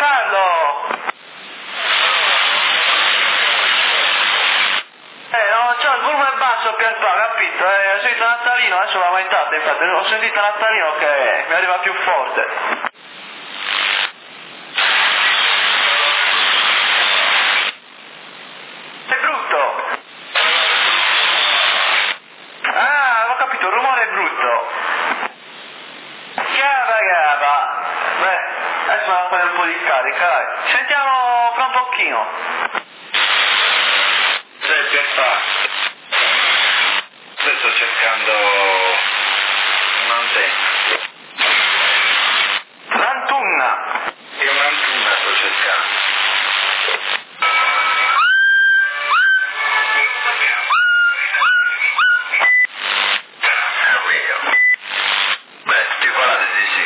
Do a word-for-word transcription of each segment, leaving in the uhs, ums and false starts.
Carlo! Eh, no, c'ho il volume basso per qua, capito? Eh, ho sentito Natalino, adesso l'ho aumentato, infatti, ho sentito Natalino che mi arriva più forte. È brutto! Ah, ho capito, il rumore è brutto. Chiava, chiava. Beh, adesso vado a fare un po' di carica, dai. Sentiamo fra un pochino. Senti, fa. Sto cercando un'antenna. L'antunna. È un'antenna sto cercando. Beh, ti parlate di sì.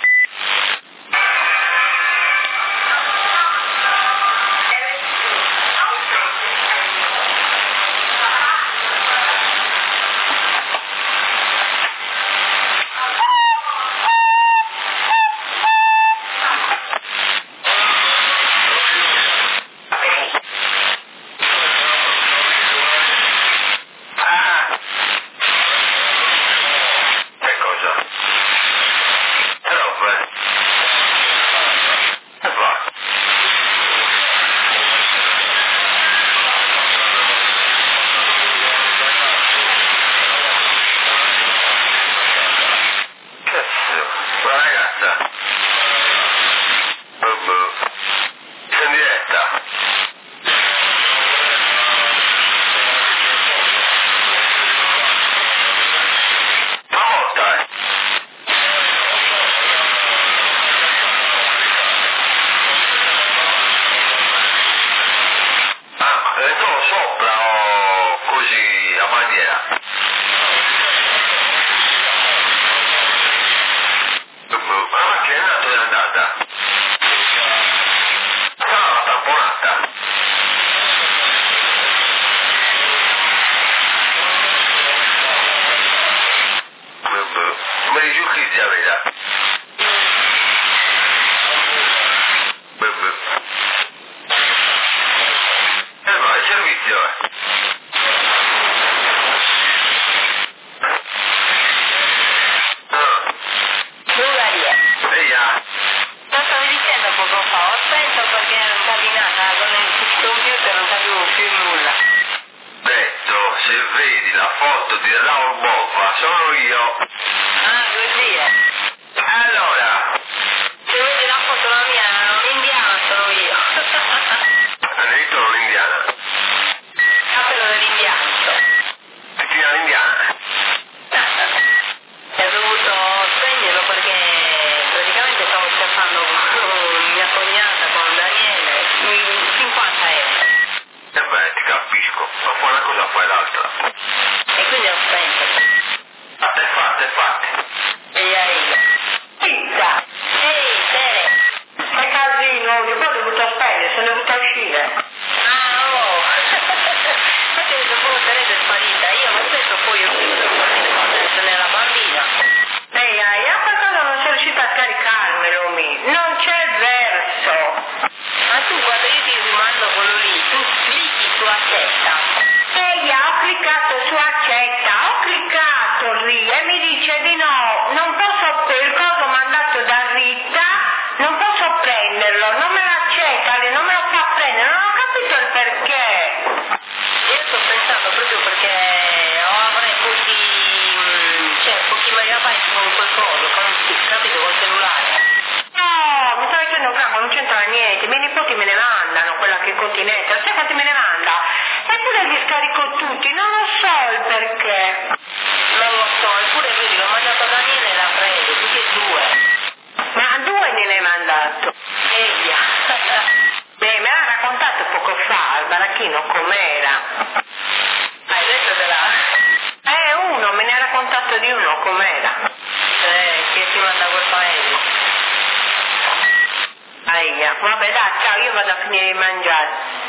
Vabbè dai, ciao, io vado a finire di mangiare.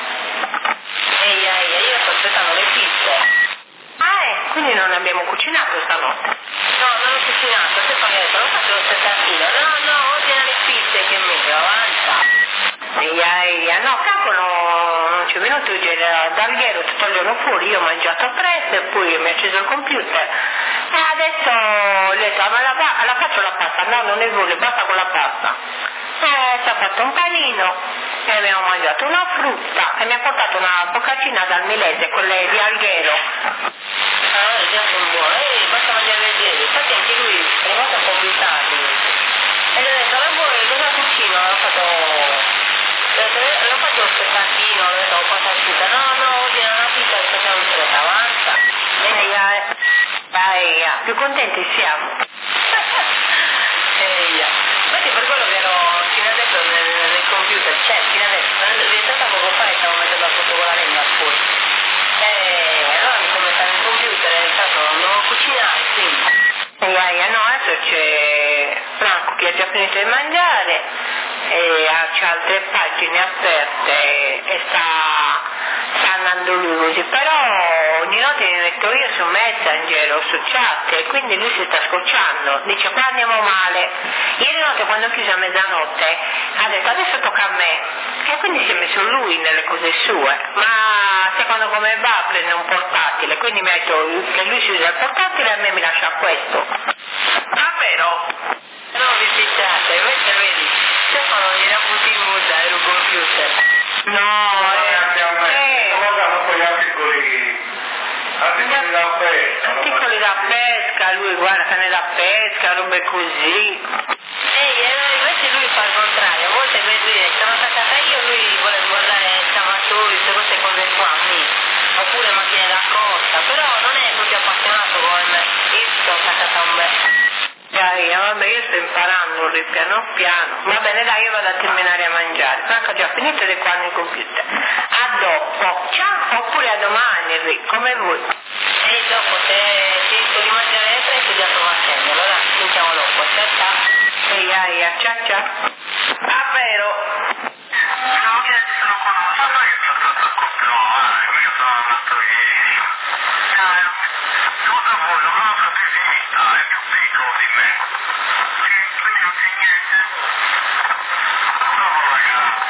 Ehi, ehi, io sto aspettando le pizze. Ah, eh, quindi non abbiamo cucinato stanotte. No, non ho cucinato, se paghetto, non faccio lo spettacolo. No, no, ordina le pizze che è meglio, avanza. Eia, eia, no, calcolo, non c'è venuto d'alghero, ti togliono fuori, io ho mangiato presto e poi mi ha acceso il computer. E adesso ho detto, ma la, la faccio la pasta, no, non ne vuole, basta con la pasta. E ci ha fatto un panino e abbiamo mangiato una frutta e mi ha portato una boccacina dal Milese, quelle di alghero. Ah, già sono buone, eh, basta mangiare leggeri, infatti anche lui è arrivato un po' più tardi. E gli ho detto, la vuoi, cosa cucino? Ho fatto, l'ho fatto un spettacino, ho detto, ho fatto asciutta, no, no, oggi è una pizza e facciamo in fretta, avanza. Eia, eia, più contenti siamo. Eia. Infatti per quello che ero fino adesso nel, nel computer, cioè fino adesso, è diventata poco fa e stavo mettendo sotto con la lingua fuori. E allora mi sono messa nel computer e intanto non devo cucinare, quindi. Eia, eia, no, adesso c'è Franco che ha già finito di mangiare e ha, c'ha altre pagine aperte e sta, sta andando lui così, però ogni notte mi metto io su Messenger o su chat e quindi lui si sta scocciando, dice qua andiamo male. Ieri notte quando ho chiuso a mezzanotte ha detto adesso tocca a me e quindi si è messo lui nelle cose sue, ma secondo come va prende un portatile, quindi mi ha detto che lui si usa il portatile e a me mi lascia questo. Davvero? No, vi picciate, invece vedi, Stefano gli era avuto in muta e un computer. No, eh, eh, guardano poi articoli, articoli da pesca. articoli da pesca, lui guarda cane da pesca, robe così. Ehi, eh, invece lui fa il contrario, a volte vedi, sono attaccata io, lui vuole guardare scavatori, queste queste cose qua, mi. Oppure macchine da corsa, però non è proprio appassionato come me, io sto attaccata a un bel. Dai, vabbè, io sto imparando lì piano piano. Va bene, dai, io vado a terminare a mangiare. Franco ha già finito di qua nel computer. A dopo. Ciao, oppure a domani, Enrico, come vuoi. E dopo se finisco di mangiare hai studiato facendo, allora sentiamo dopo, ciao ciao. Ehi, ehi, ciao ciao. Davvero? No, che lo conosco, ma io sono stato a controllare, io sono andato ieri. Cosa vuoi? Lo conosco di vista, è più piccolo di me. Sì, quindi non c'è niente. Bravo ragazzo.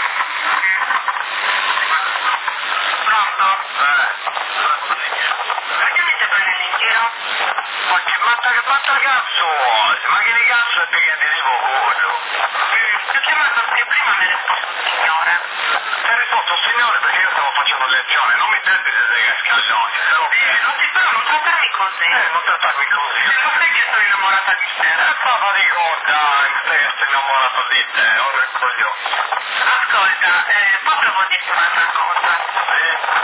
Pronto? Eh. Perché mi stai prendendo in giro? Ma che matta che matta cazzo vuoi? Ma che cazzo è che ti devo coglio? Ti ho chiamato anche prima mi hai risposto signore. Ti ho risposto signore perché io stavo facendo lezione, non mi devi dire scaglioni. Sì, non ti però non trattarmi così. Eh, non trattarmi così. E non sai che sono innamorata di te? Eh, papà di coda, sai che sono innamorato di te, ora il coglione. Ascolta, eh, poi devo dirti un'altra cosa. Sì.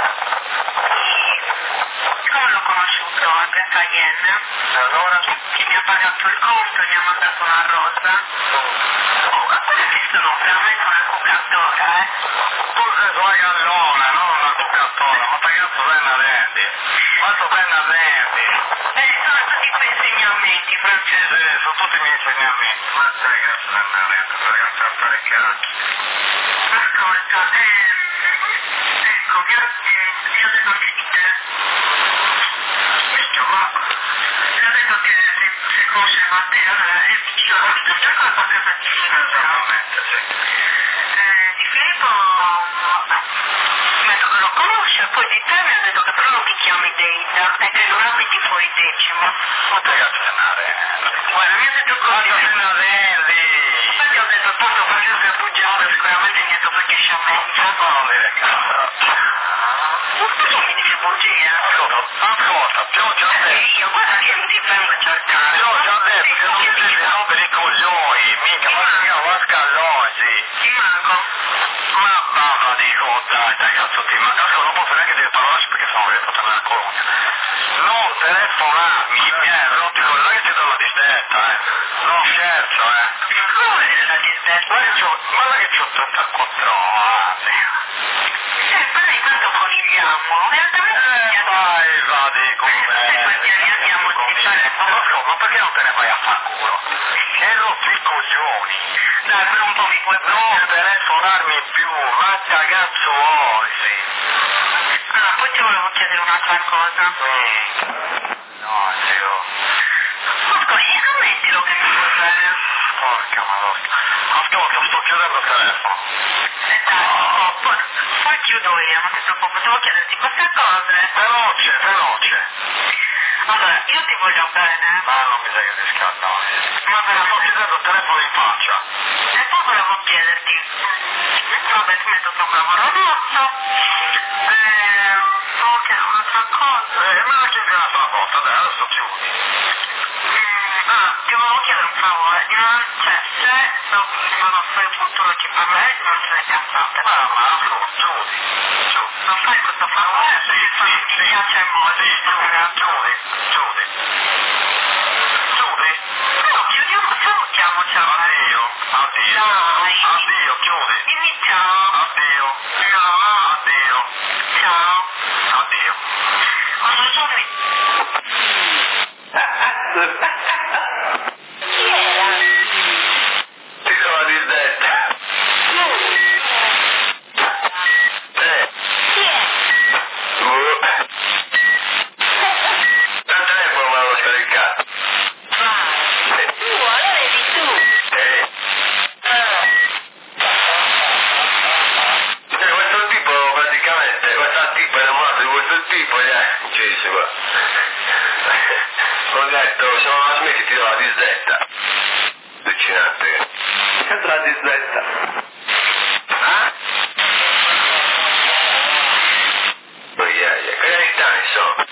Come l'ho conosciuto a Cayenne? E allora? Che mi ha pagato il costo e mi ha mandato una rosa. Oh, ma guarda che sono veramente una cucattora, eh? Tu sei una gallona, non una cucattora, ma che cazzo sei una rendi? Quanto sei una rendi? Eh, sono tutti i tuoi insegnamenti, Francesco. Sì, sono tutti i miei insegnamenti. Ma sai che cazzo sei una rendi? Sai che cazzo fare cazzo? Ascolta, eh, ecco, grazie, io devo anche di te. Minchia, ma io detto che se, se conosce Matteo, allora è vicino a Vito, c'è qualcosa di Filippo? Esattamente, sì. Eh, di Filippo mi ha detto che lo conosce, poi di te mi ha detto che però non ti chiami Deida, e che non abiti fuori decimo. Ma te cazzo sei una rendi? Guarda, mi ha detto così. Ma sei una rendi? Infatti ho detto tanto Francesco è bugiardo, sicuramente niente perché sciamezza. Ma non dire cazzo. Ma perché mi dici bugie? Ascolta, ascolta, ti ho già detto. Eh, io, guarda che mi ti vengo a cercare. Ti ho già detto che non mi devi rompere i coglioni, mica, ma che va scallone, sì. Ti manco. Ma bava dico, dai, dai, cazzo ti manco. Ascolta, non posso neanche dire parolacce perché sono arrivato nella colonia. Non telefonarmi, mi hai rotto i coglioni, non è che ti do la disdetta, eh. Non scherzo, eh. Come vedere la disdetta? Guarda che c'ho trentaquattro anni. Eh, ma lei quanto conigliamo? Eh, vai, vadi con me. Sai quanti anni abbiamo di fare? Ma perché non te ne vai a far culo? Hai rotto i coglioni. Dai, per un po' mi puoi prendere. Non telefonarmi più, ma che cazzo vuoi, sì. Ah, poi ti volevo chiedere un'altra cosa. Sì. No, zio. Ascolta, scommettilo che mi puoi fare. Porca madonna. Ascolta, sto chiudendo il telefono. io, ma questo po- potevo chiederti queste cose? Veloce, veloce. Allora, io ti voglio bene. Ma non mi sa che ti scalda. Ma Ma sto chiedendo il telefono in faccia. E poi volevo chiederti, vabbè, ti metto sopra un ragazzo, eh, volevo chiedere un'altra cosa. Eh, me la chiedi un'altra volta, dai, adesso chiudi. Mm, ah, ti volevo chiedere un favore, non, cioè, se non, non fai il futuro ci parlerei, non se ne cazzate. Ma, ma, ascolta, chiudi, chiudi. Non fai questo favore? Sì, sì, sì. Mi piace molto. Sì, chiudi, chiudi, chiudi. Chiudi? No, chiudiamo, salutiamoci. Addio, addio. Dai. Addio, chiudi. Dimmi ciao. Addio. No. Addio. Ciao. Addio. Quando sono... Chi era? Ti sono la disdetta. Eh. Chi è? Uh. Dal telefono me l'ho scaricato. Vai. Tu, allora eri tu. Eh. Ah. Eh, questo tipo praticamente, questo tipo è innamorato di questo tipo, gli ha ucciso qua. Ho detto, se non la smetti ti do la disdetta. Allucinante. Sempre la disdetta. Ah? Oh yeah, yeah. Che anni sono?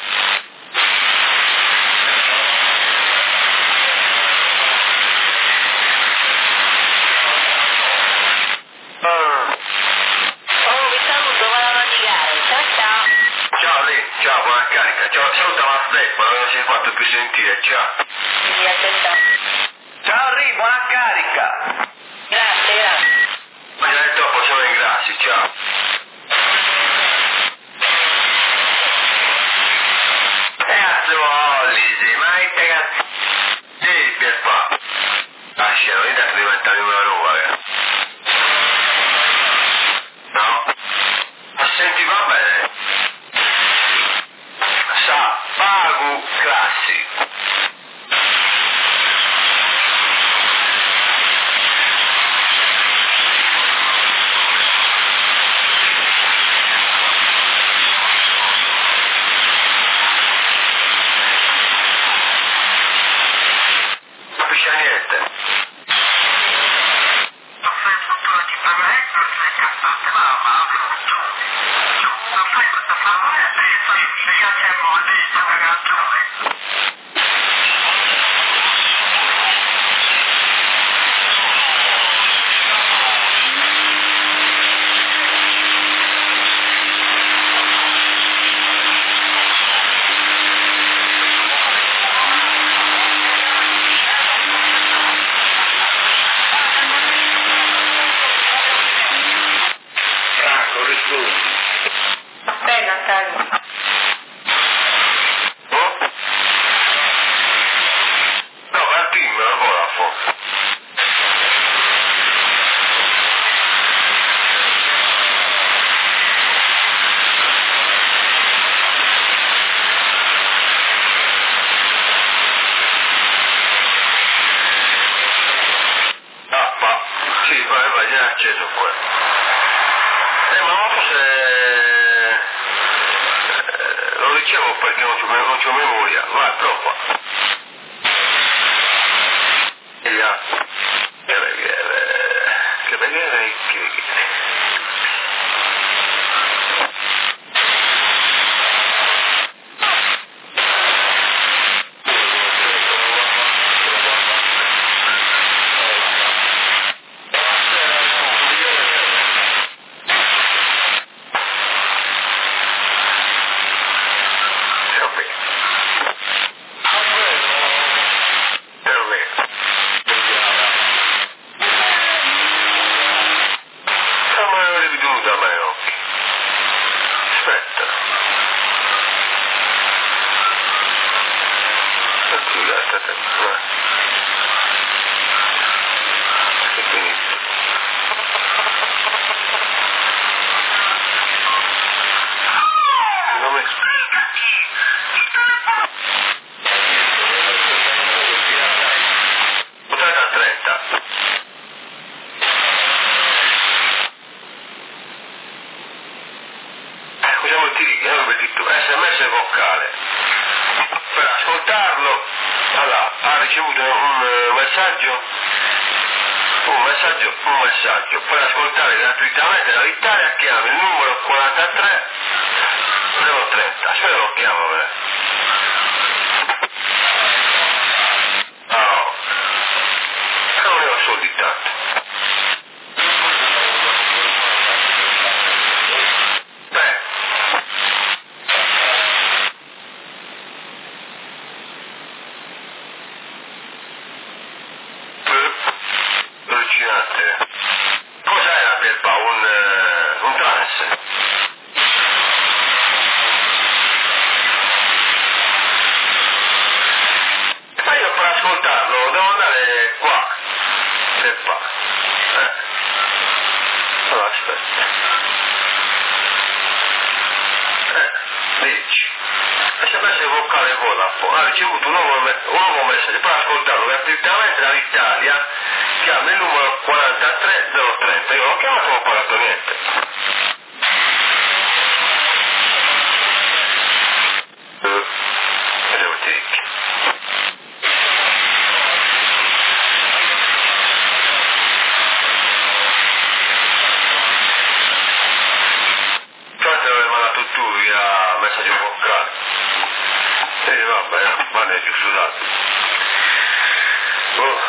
Ah. Oh, vi saluto, vado a navigare. Ciao ciao. Ciao lì, ciao, buona carica. Ciao, saluta la Stefano, non si è fatto più sentire, ciao. Mi aspetta. Ciao Ri, buona carica. Grazie, grazie. Ma gli ho detto dopo siamo in grassi, ciao. Ragazzi, Lisi, ma che cazzo? Sì, per qua. Lascia, non intanto diventa una nuova, eh. No? Ma senti, va bene. Sa, pago classi. Non capisce niente. Non fai il futuro ti parlerei, non se ne cazzate. Mamma, Non fai questo favore? Mi piace molto, ragazzo. Franco, rispondi. Aspetta, Natalia. Oh? No, ma dimmelo, Vodafone. Ah, ma, sì, vai, vai, già acceso qua. Eh, ma non so se... eh, lo dicevo perché non c'ho, non c'ho memoria. Vai, prova. Via. Che preghiere. Che preghiere. Che... ricevuto un messaggio, un messaggio, un messaggio, per ascoltare gratuitamente la vittoria chiama il numero quarantatré zero trenta, aspetta lo chiamo, eh. Oh, non ne ho soldi tanto. Beh. Allucinante. Cos'era Pierpa? Un, uh, un trance? Ma io per ascoltarlo devo andare qua. Pierpa. Eh. Allora aspetta. Eh, dici. S M S vocale Vodafone. Ha ricevuto un nuovo, un nuovo messaggio per ascoltarlo gratuitamente dall'Italia. Chiama il numero quarantatré zero trenta, io l'ho chiamato e non ho pagato niente. Uh, e devo ticchi. Infatti l'avevi mandato tu via messaggio vocale. E vabbè, ma ne è giù sudato. Oh.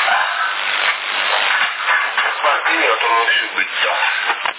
Io torno subito.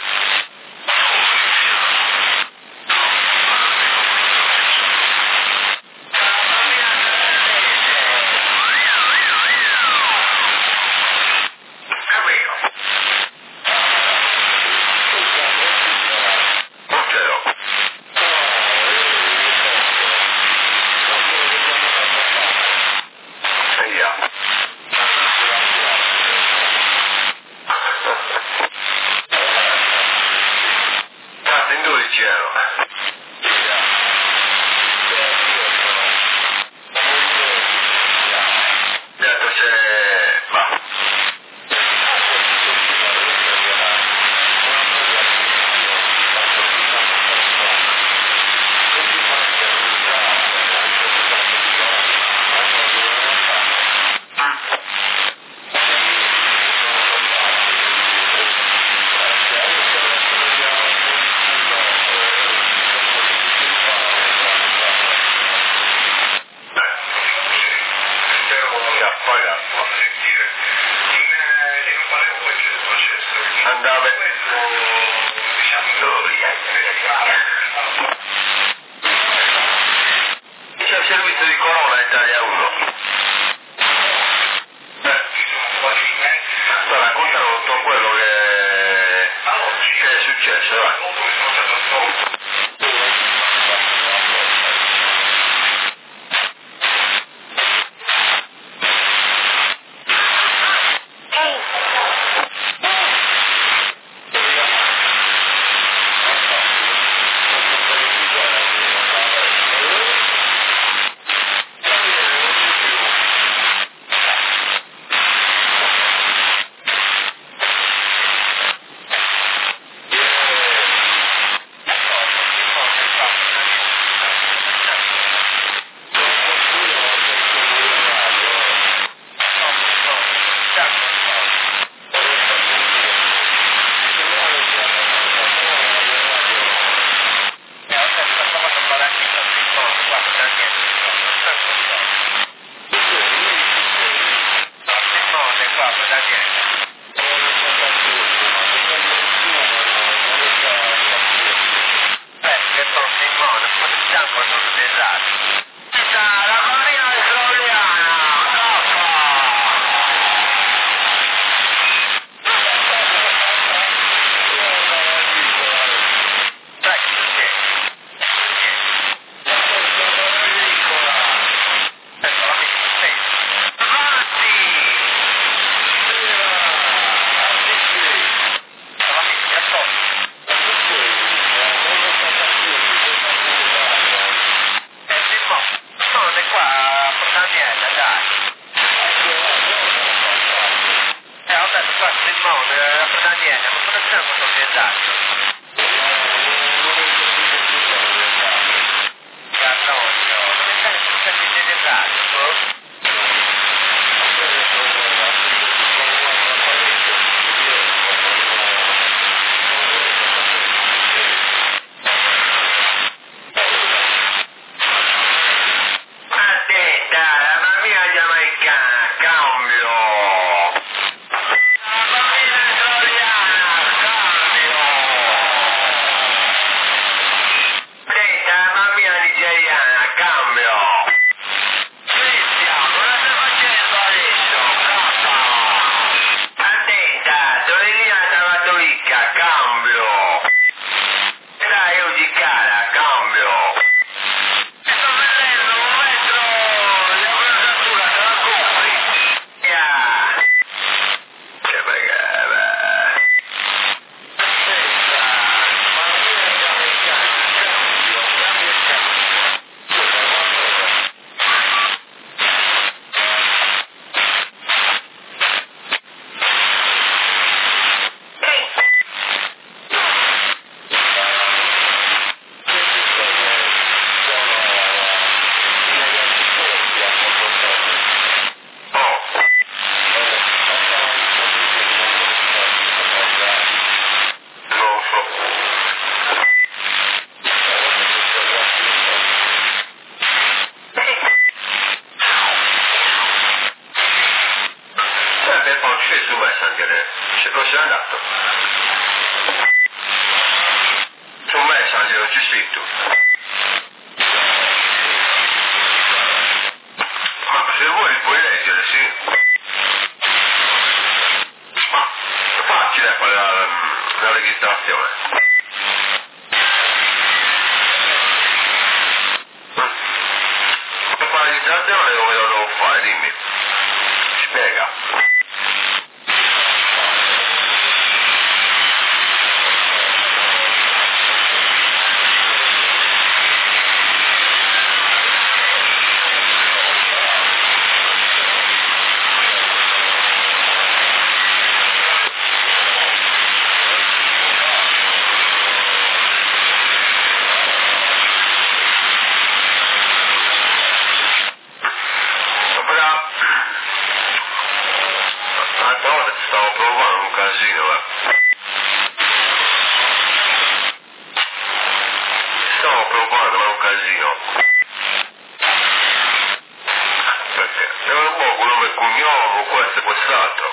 scritto. Ma se vuoi puoi leggere, sì. Ma è facile fare la, la registrazione. Per fare la registrazione come lo devo fare, dimmi. Spiega. L'altra volta ci stavo provando un casino, eh. Ci stavo provando, ma è un casino. Perché è un po' quello come cognome, questo e quest'altro.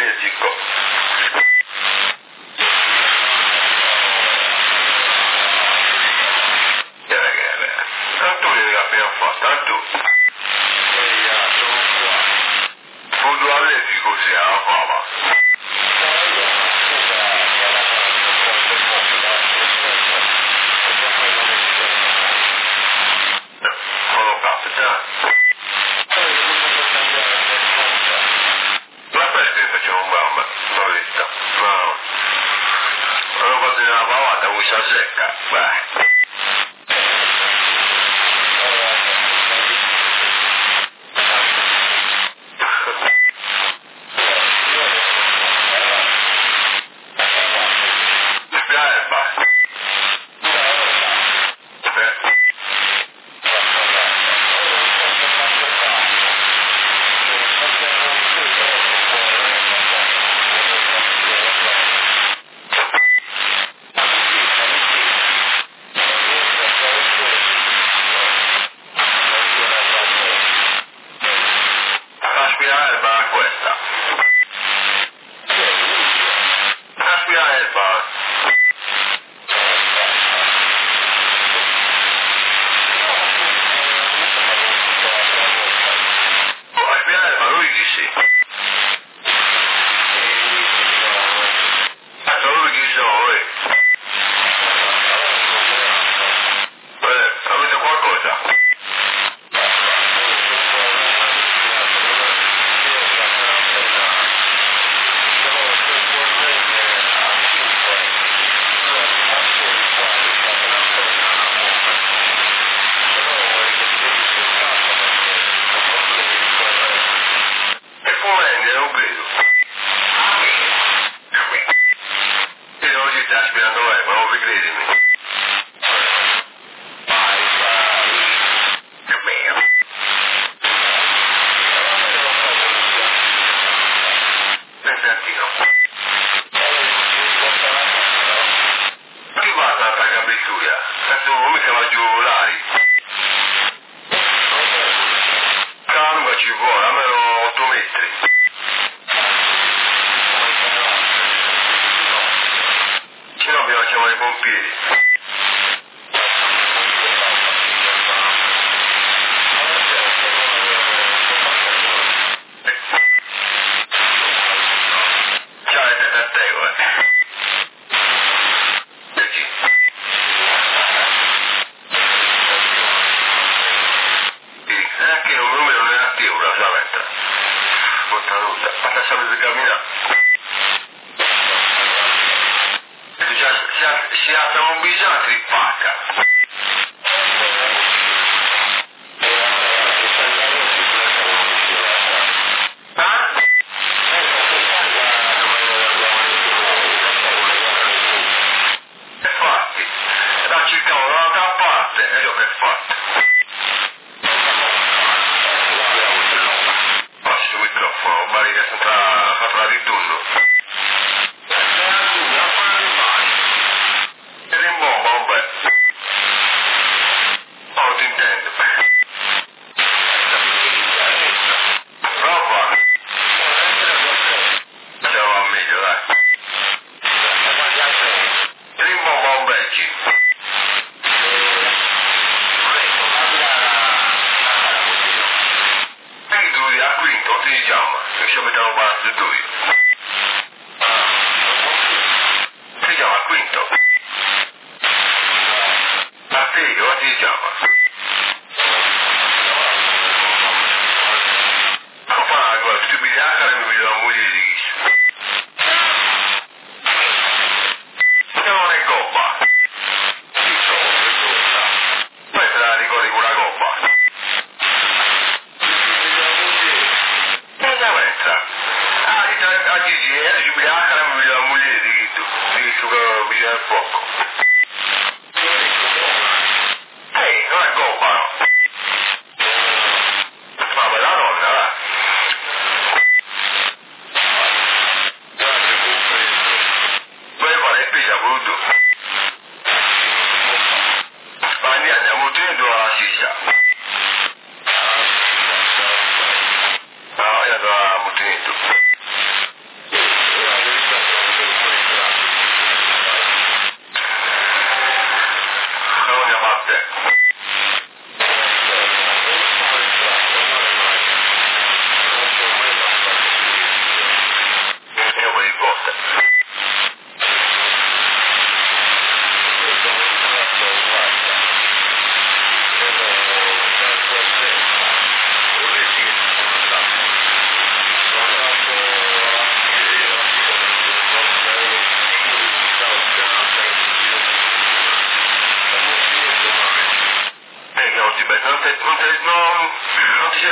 viene zicco. Che è che è? Antonio che abbiamo fatto, Antonio. Fondo all'epoca così, alla fama. Non lo capita. La pesca che facciamo un bamba, la vista. No. Non fate una pavata, usa secca. Beh.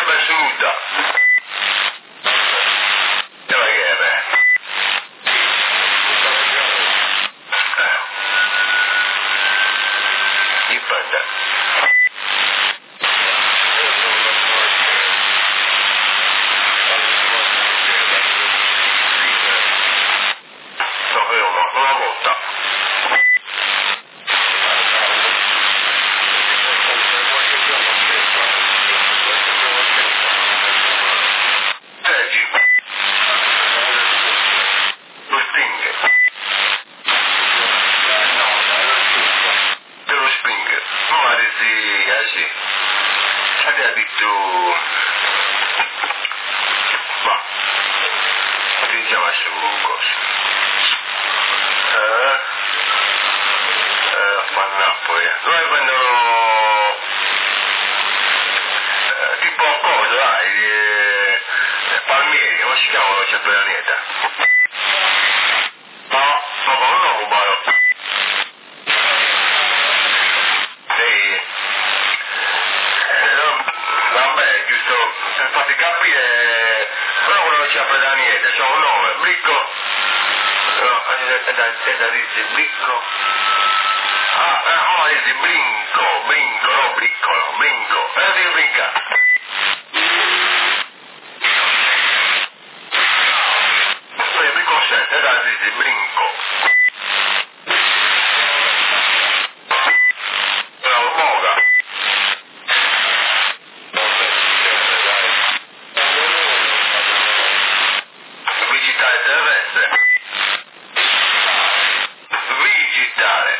è benvenuta. E la guerra. Dipende. Una volta leggi lo Sting dello Sting ma dici eh sì che ha detto ma ti chiama su cosa Eh, eh, a Napoli. Noi prendono eh, tipo cosa, dai, eh, palmieri, come si chiamano c'è per la nieta? No, ma come no, cubano? Sì. Eh, no, vabbè, giusto per farti capire, però quello che c'è per la nieta, c'è un nome, Bricco. No, è da, è da dire Bricco. Ah, no, è di Brinco, Brinco, no, Briccolo, Brinco. È da dire Brinca. Poi Brinco sette, è da dire Brinco. Bravo, Moga. Digitale terrestre. Digitale.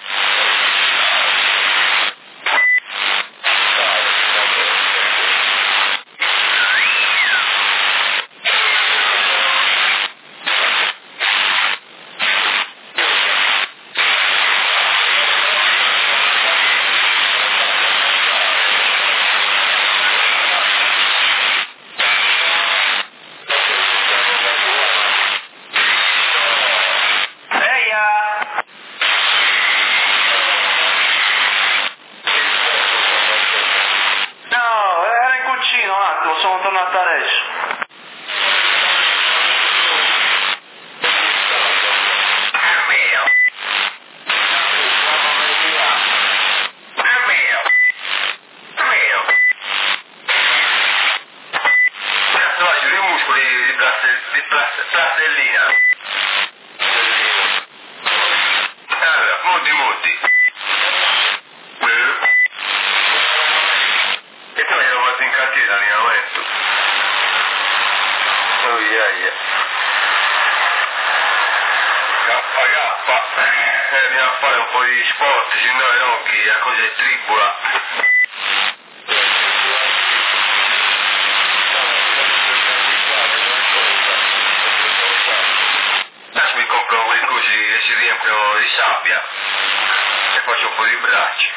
Sono tornato adesso. È mio. È mio. È mio. Cazzo vai, i muscoli di, plaste, di plaste, plastellina. Allora, molti, molti. E tu hai fatto in cantiere l'allenamento. Oh yeah yeah. Kappa kappa. Eh, andiamo a fare un po' di sport, se no i occhi, la cosa è tribula. Adesso mi compro quei cosi che si riempiono di sabbia e faccio un po' di braccia.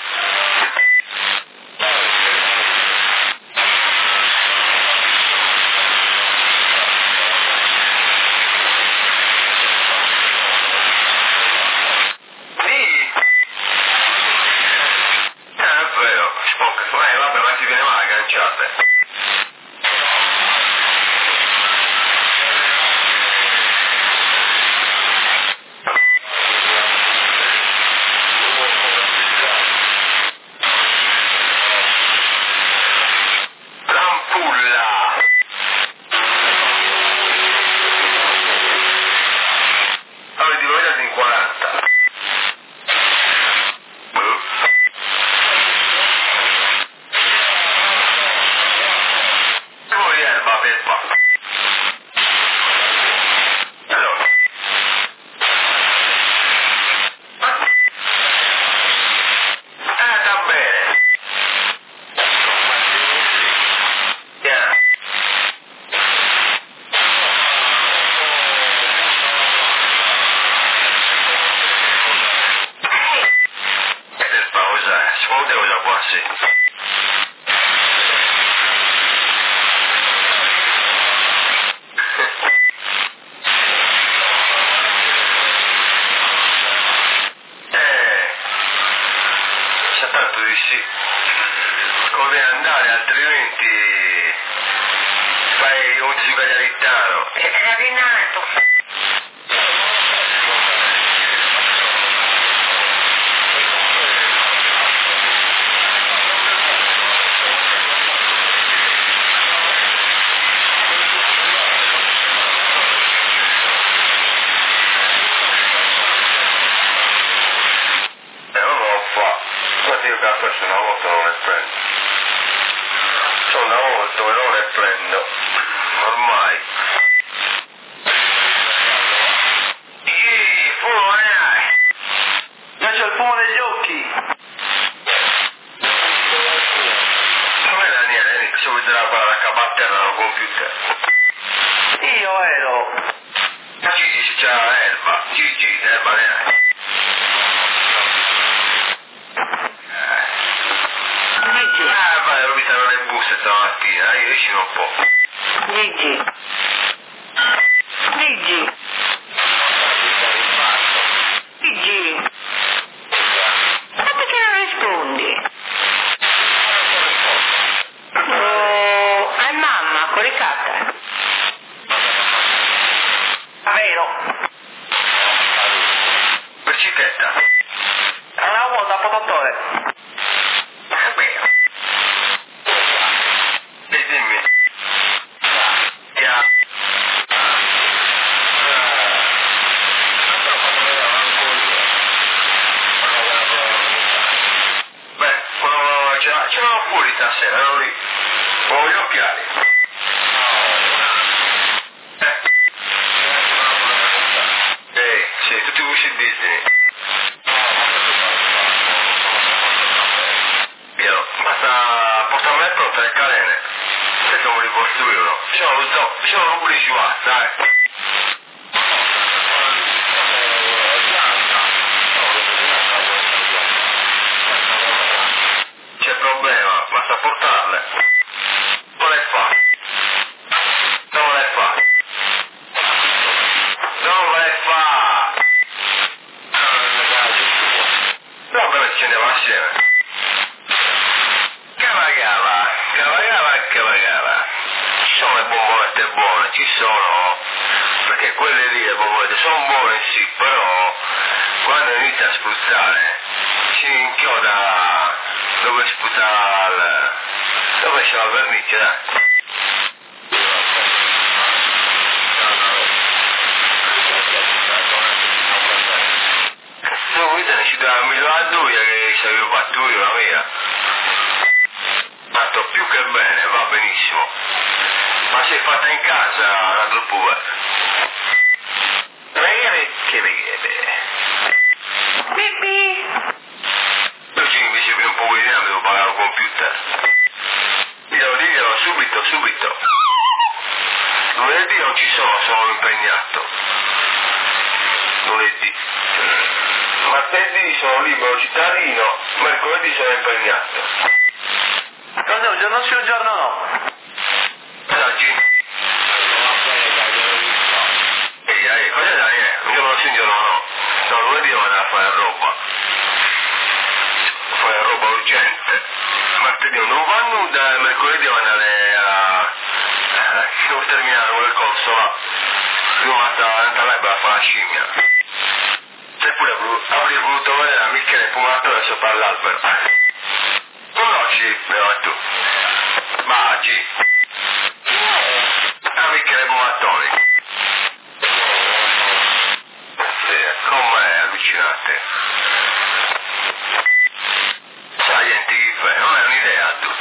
come si fa Garitano. E è rinato. Questo una volta non ne prendo. C'ho una volta dove non ne prendo. Ormai. Sì, fumo, eh! Io c'ho il fumo negli occhi. Come Daniele, se vuoi te la guarda a terra al computer. Io ero. Ma Gigi c'è Erba. Gigi, Erba ne hai. Ah, vai, ho visto le buste stamattina, io esci un po'. Gigi. Gigi. Gigi. Ma perché non rispondi? Oh, è mamma, coricata. Vero. Per cicchetta. È una volta fotottore. Ah, beh. E dimmi. Yeah. Beh, quello ce l'ho, ce l'ho fuori stasera, non lì. Ho gli occhiali. Eh. Eh, sì, tutti i voci Disney. Io, basta portarmi pronto le calene. Se non mi ricostruirono. C'ho lo zoo, c'ho lo pure ci va, dai. C'è problema, basta portarle. Non le fa. Non le fa. Non le fa. No, beh, ci andiamo assieme. Cavagava, cavagava e cavagava. Ci sono le bombolette buone, ci sono, perché quelle lì le bombolette sono buone sì, però quando inizia a spruzzare si inchioda dove spruzzava il... dove c'è la vernice, dai. Cazzo, ne ci dà mille a due che ci avevo fatto io la mia. Fatto più che bene, va benissimo. Ma se è fatta in casa la troppo bene. Vegere che vegere. Pipì. Oggi invece per un po' di tempo devo pagare il computer. Io dico subito, subito. Lunedì non ci sono, sono impegnato. Lunedì. Martedì sono libero cittadino, mercoledì sono impegnato. Cos'è un giorno sì un giorno no? Saggi? Ehi, ehi, cos'è Daniele? Un giorno sì, un giorno no. No, lunedì devo andare a fare roba. Fare roba urgente. Martedì non va nuda e mercoledì devo andare a... devo terminare quel corso là. Devo andare a Lebra a fare la scimmia. Eppure avrei voluto vedere la Michele fumatore sopra l'albero. No, ci, però tu. Maggi. La Michele fumatore. Sì, com'è allucinante. Sai, niente chi fai, non è un'idea tu.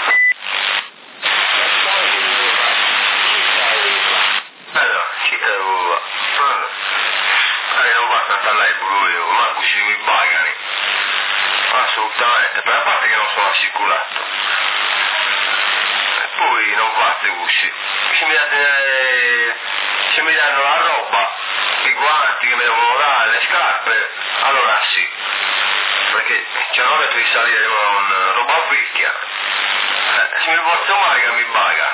Allora, ci devo... Allora, non basta andare pure io, ma così mi pagano. Assolutamente, per la parte che non sono assicurato. E poi non fate così. Se mi, date, se mi danno la roba, i guanti che mi devono dare, le scarpe, allora sì. Perché ci hanno detto di salire con roba vecchia. Eh, se mi posso mai che mi paga.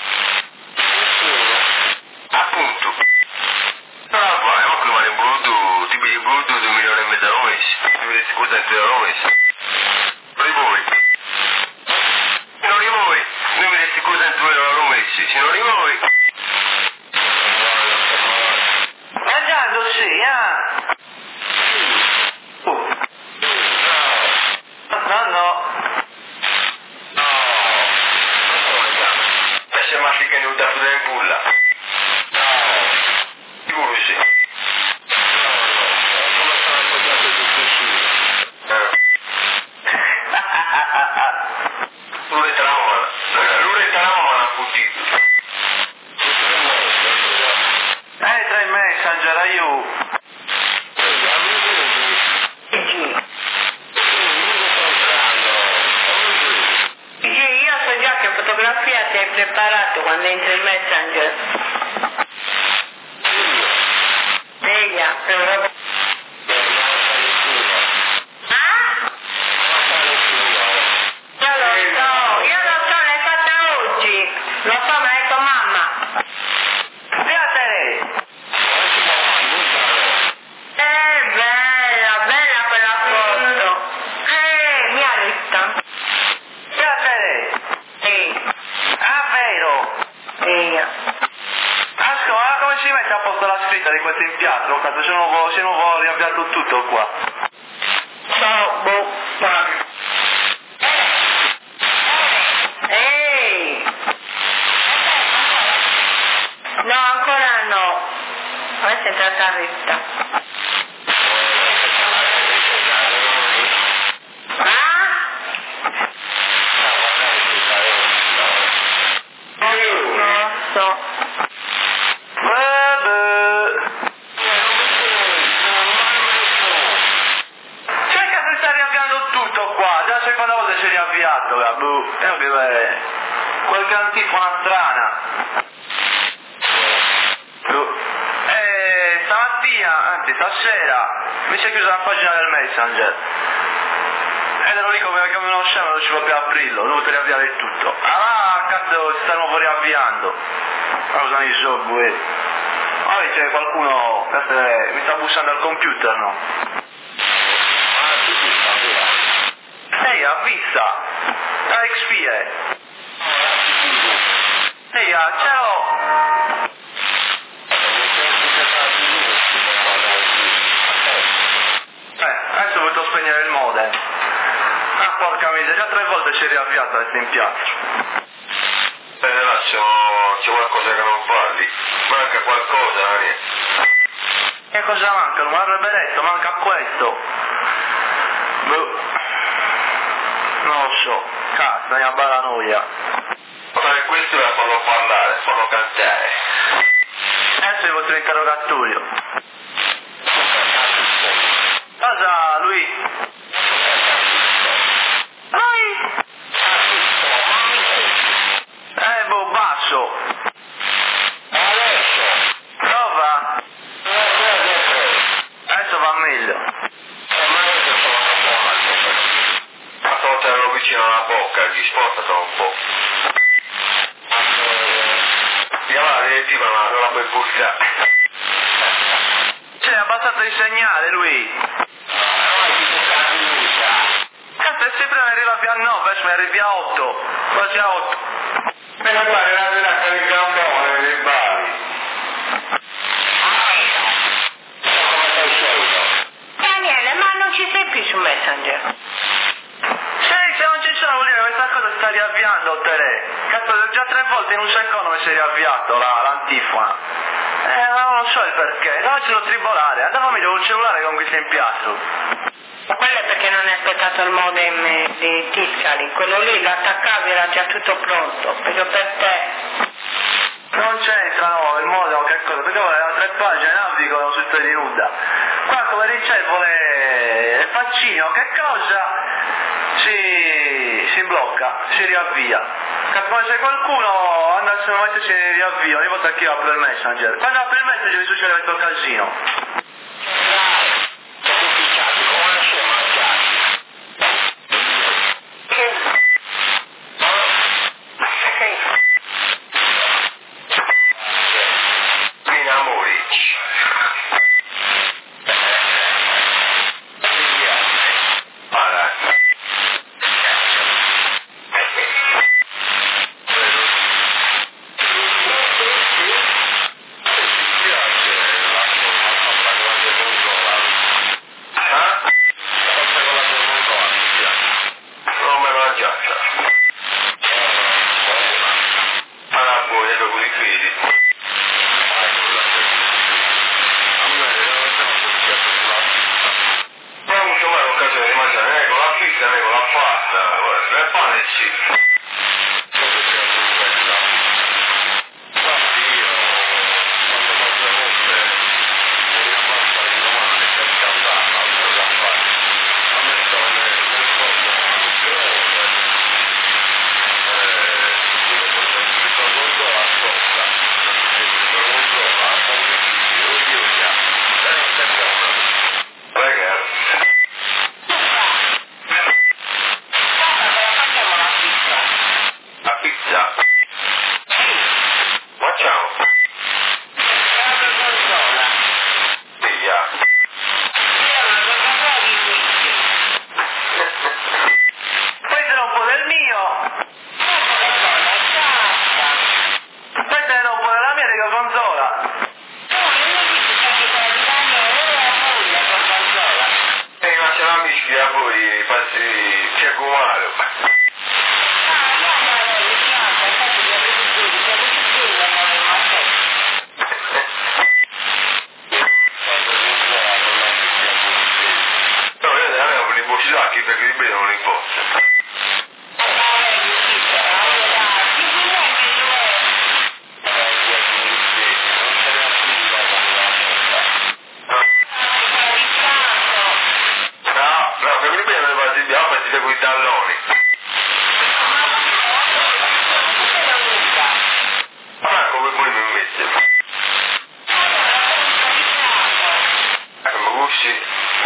Appunto. Allora vai, ma qui vale brutto, ti pigli brutto di un milione e mezzo al mese. Mi vedete contenti al mese. Per voi. Se non di voi, noi mi vedete contenti al mese. Se non di voi, farsi che ne usa su del bulla. Sicuro sì. Lui è trauma, lui è trauma ma l'ha fuggito. Eh, tra i messenger, aiuto. Ti hai preparato quando entri in Messenger? Sveglia. Ah? Io lo so, io lo so, l'hai fatta oggi. Lo so, me l'ha detto mamma. Beatere! Eh, bella, bella quella foto. Eh, mia Rita. Beatere! Sì. Ah, vero! Sì. Ascolta, come si mette a posto la scritta di questo impiastro? Cazzo, se non vuoi, se non vuoi riavviato tutto qua. No, boh, ma... Ehi! No, ancora no. Adesso è entrata Rita. Ah? Non so. Sai che si sta riavviando tutto qua? Già la seconda volta si è riavviato, Gabu. E che beh, qualche antifona strana. E stamattina, anzi stasera, mi si è chiusa la pagina del Messenger. Ed ero lì come che non scemo, non riuscivo più a aprirlo, ho dovuto riavviare il tutto. Ah, cazzo, si stanno pure riavviando. Ma usano i giochi. Poi c'è qualcuno, cazzo, eh, mi sta bussando al computer, no? Ehi, avvisa! Da X P, eh! Ehi, ah, ciao! Eh, adesso ho voluto spegnere il modem. Ah, porca miseria, già tre volte si è riavviato questo impiastro. Bene, Lazio, c'è qualcosa che non parli. Manca qualcosa, Dani. Che cosa manca? Non l'avrebbe detto, manca questo. Boh. Non lo so. Cazzo, mi abballa noia. Ma che questo la fanno parlare, fanno cantare. Adesso è il vostro interrogatorio. Cosa, lui? Lui? Eh, boh, basso. Prova. Adesso va meglio. Ma sto tenendo vicino alla bocca, gli spostalo un po'. Chiamala la direttiva, ma non la puoi bussare. Cioè, ha abbassato il segnale lui. Cazzo, è sempre ne arriva più a nove, adesso ne arrivi a otto. Quasi a otto. Me ne pare la della del gambone dei bari. Daniele, ma non ci sei più su Messenger? Sì, se non ci sono vuol dire che questa cosa si sta riavviando, Tere. Cazzo, già tre volte in un secondo mi si è riavviato la, l'antifona. Eh, ma non so il perché. No, ce l'ho tribolare. Andavo meglio con il cellulare con questo impiastro. Ma quello è perché non hai aspettato il modem di Tiscali. Quello lì lo attaccavi, era già tutto pronto. Proprio per te. Non c'entra, no, il modo che cosa, perché voleva tre pagine, navigo su storia di nuda. Qua come ricevo le, le faccino, che cosa? Si, si blocca, si riavvia. Come se qualcuno andasse a mettersi si riavvia, ogni volta che io apro il Messenger. Quando apro il Messenger mi succede questo casino. Gorgonzola. E ma siamo amici da voi, passi, c'è Gumaro. No, io ne avevo un imbocillacchi perché li vedo un imposto. Con i talloni. Ma come poi mi mette? Come gusci?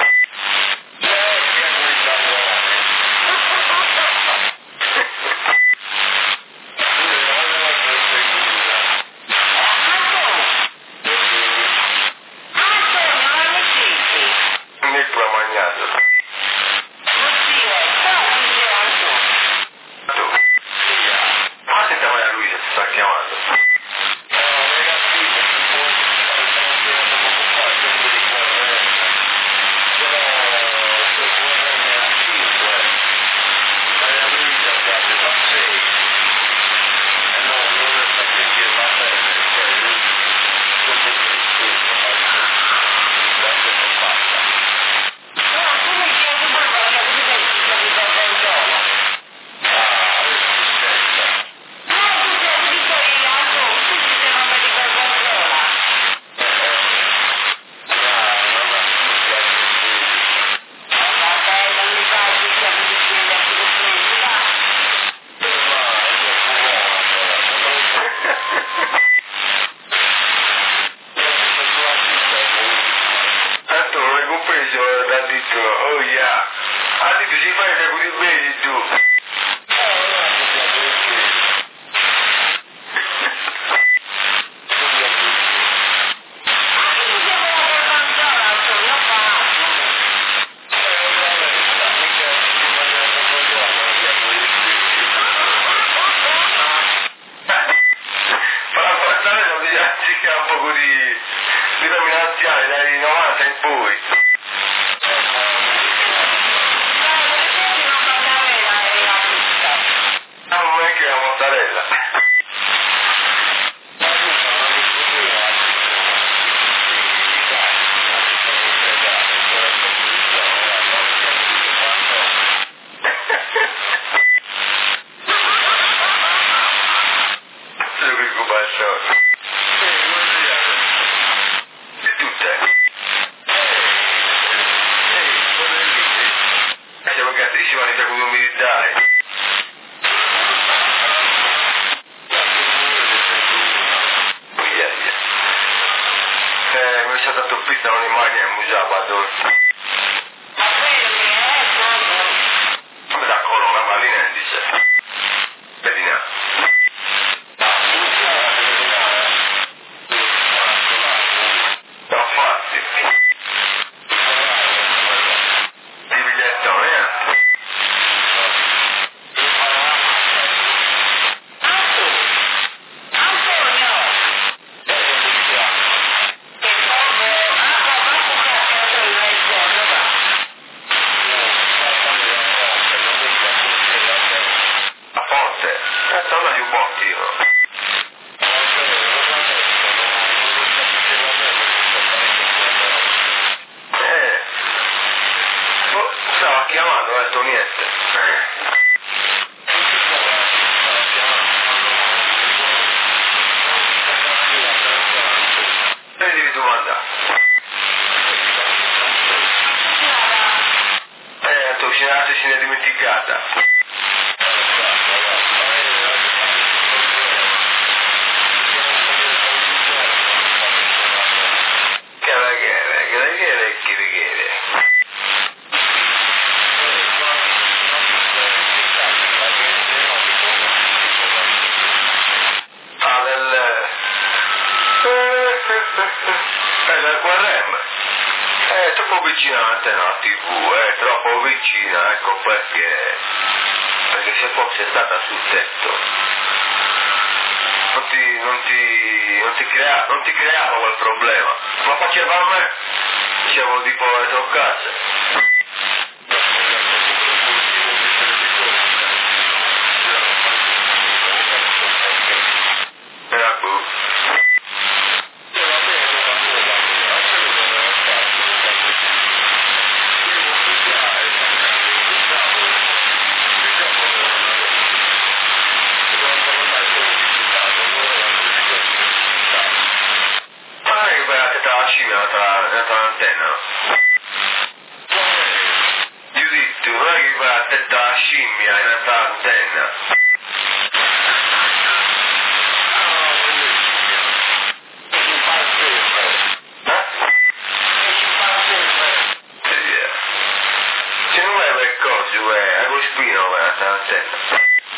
Mi fu mangiato. Oh yeah, anche se ci fai così bene tu. Farà passare da un po' di denominazione dai novanta in poi. Non è che la mozzarella. Solo che cubassone. E tutte. Siamo cattivissimi anche con un militare. Eh, mi è stata toppita un'immagine in museo a Bador. Da colonna pallina dice. Pedina. L'ho fatti. Di bigliettone, eh? A Ponte. Eh, torna di un po' anch'io. Eh. Oh, stava chiamando, ha detto niente. E devi domandare. Eh, tu ce l'hai, se ne è dimenticata. Caraghere, caraghere, caraghere. Ah, del... Eh, del Guarrem. È troppo vicina a te, no, tivù, è troppo vicina, ecco perché... Perché se fosse stata sul tetto... non ti, non ti, non ti, crea, non ti creava quel problema, ma faceva a me, dicevo tipo le troccate. L'antenna. Giudizio, non è che va a testa la scimmia in alta antenna. Eh? Se non è per cose, è con spino per alta antenna.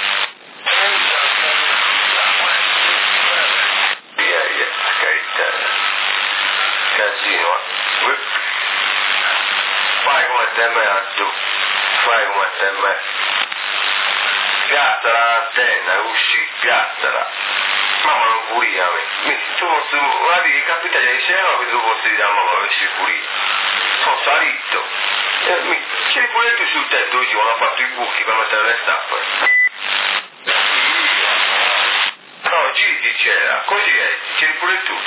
Via, via, carità. Casino. Fai come te me tu, fai come te me. Piattala l'antenna, uscì, piattala. Mamma non pulire, tu posso, guardi che capita che diceva che tu posso dire a mamma che si pulire. Sono salito. E mi, c'è pure tu sul tetto, io ho fatto i buchi per mettere le stappe. No, Gigi c'era, così è, c'eri pure tu.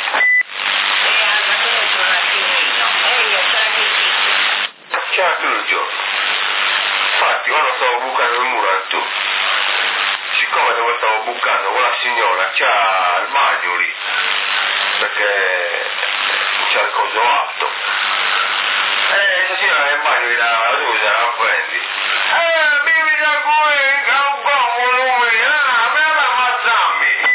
C'era anche il giorno. Infatti quando stavo bucando il muro tu, siccome dove stavo bucando quella signora c'ha il bagno lì, perché c'ha il coso alto. E questa signora nel bagno gli dava la luce, la prendi. Eh, vivi da qui, che un po' lui, ah, me la ammazzammi.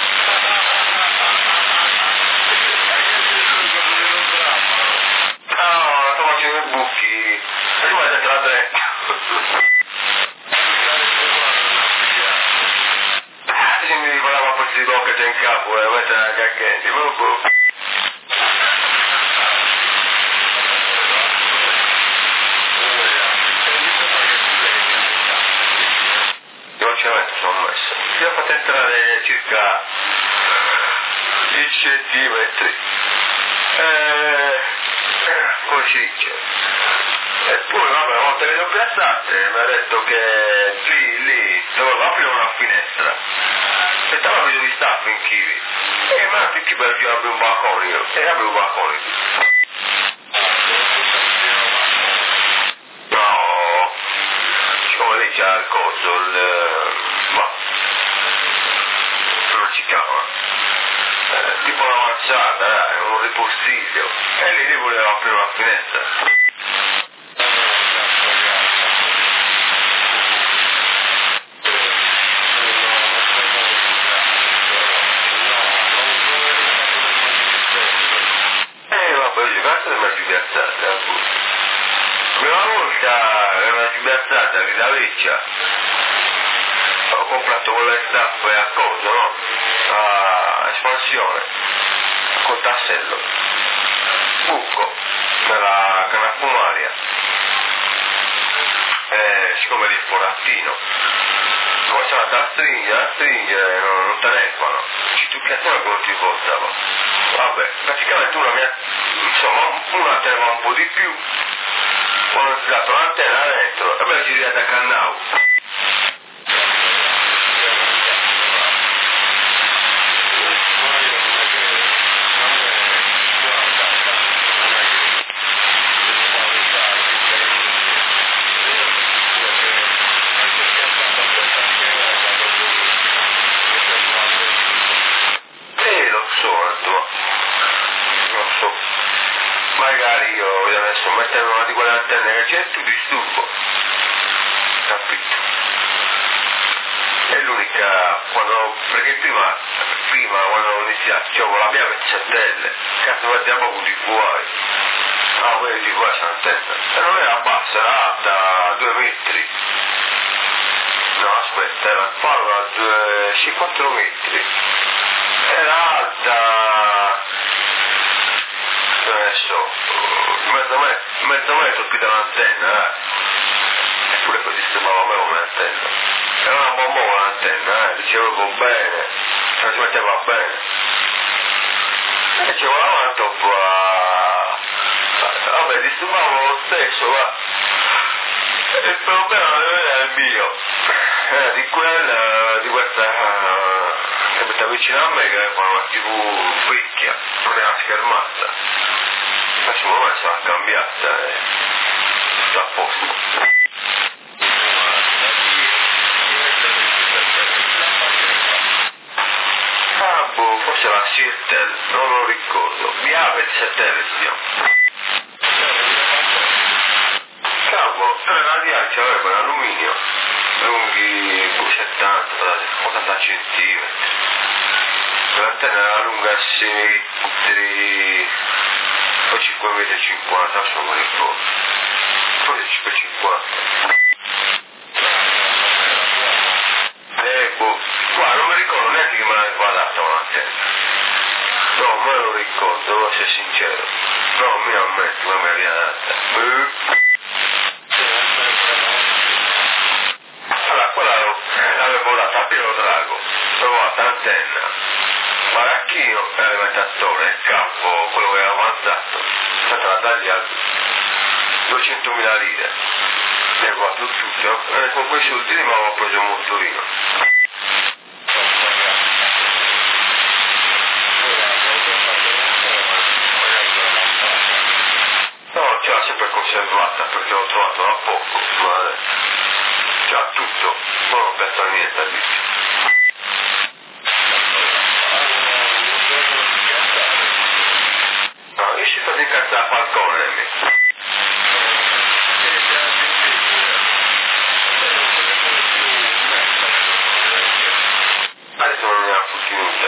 No, sto facendo i buchi. E tu vai a la tre. Se mi riparava a pezzi di bocca in capo e mettere la cacchetti, proprio. Velocemente sono messo. Mi ha fatto entrare circa dieci centimetri. Eh, così c'è. E poi vabbè, una volta che le ho piazzate mi ha detto che lì, lì, dovevo aprire una finestra. Aspettava il video di staff in Kiwi. E mi ha detto che perché apri un balcone io. E apri un balcone. No, siccome lì c'ha il coso, il... ma... non si chiama. Eh, tipo una manciata, dai, un ripostiglio. E lì lì voleva aprire una finestra. Prima volta era una giubiazzata di da vecchia, ho comprato quelle stappe a coso, no? A espansione, col tassello, buco, nella canafumaria, e siccome lì è forattino, cominciava a stringere, a stringere, non, non telefono, ci tu cazzano che non ti portava. Vabbè, praticamente una mia, insomma, una teneva un po' di più, quando ho tirato l'antenna dentro, e poi girata a Cannau. Eh, lo so, Antonio. Lo so. Magari io voglio adesso mettere una di quelle antenne che c'è tu disturbo, capito? È l'unica, quando, perché prima, prima quando ho iniziato, c'avevo la mia pezzettelle, cazzo guardiamo con di fuori, ah quelli di fuori sono antenne, e non era bassa, era alta due metri, no aspetta, era il palo da due, sì, quattro metri, era alta, adesso, mezzo metro, mezzo metro più dall'antenna, eh. Eppure poi sistemava a me come antenna. Era una bombona l'antenna, eh, dicevo bene. non si metteva bene. E ci volava dopo a... vabbè, disturbavo lo stesso, ma il problema non era il mio, era di quella, di questa che mette vicino a me, che era una tivù vecchia, non era schermata. Facciamo mai sarà cambiata e sta a posto. Ah boh, forse la Sirtel, non lo ricordo, mi avete Television. Cavolo, la diaccia aveva in alluminio, lunghi settanta, ottanta centimetri. L'antenna era lunga sei metri, poi cinque metri e cinquanta, adesso non mi ricordo. Forse cinque e cinquanta. Eh boh, qua non mi ricordo neanche che me l'aveva data un'antenna. No, me lo ricordo, devo essere sincero. No, mi ammetto che me l'aveva data. Eh. Allora, quella l'avevo data a Piero Drago, l'avevo data l'antenna, Maracchino e l'alimentatore, il capo, quello che aveva mandato, è stata la taglia duecentomila lire, ne ho fatto tutto, e con quei soldi mi avevo preso un motorino. No, ce l'ha sempre conservata perché l'ho trovato da poco, ma c'ha tutto, non ho perso niente a dire. No, io si sto di cazzo a Falcone, mi. Adesso non ne ha tutti nulla.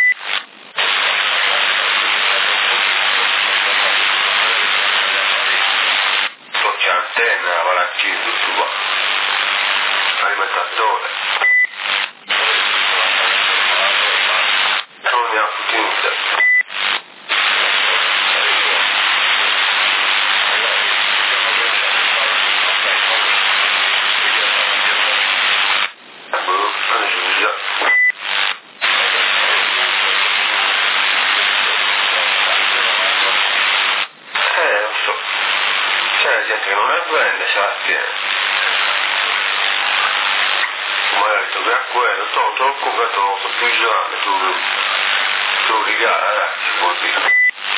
So c'è antenna, Valacchini, tutto qua. Alimentatore. Non ne ha tutti nulla. Che non è bene, se la tiene. Ma ha detto che a quello, tanto ho comprato più giorni, tu, tu rigare, ragazzi, vuol dire.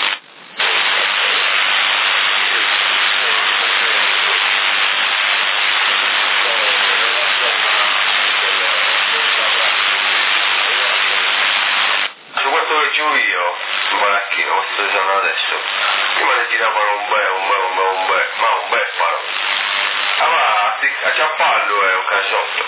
Su questo che giù io, in Maracchino, questo sto dicendo adesso, prima ne tiravano un bel, un bel, un bel, un bel, ma un bel palo. Allora, a ciappallo è un casotto.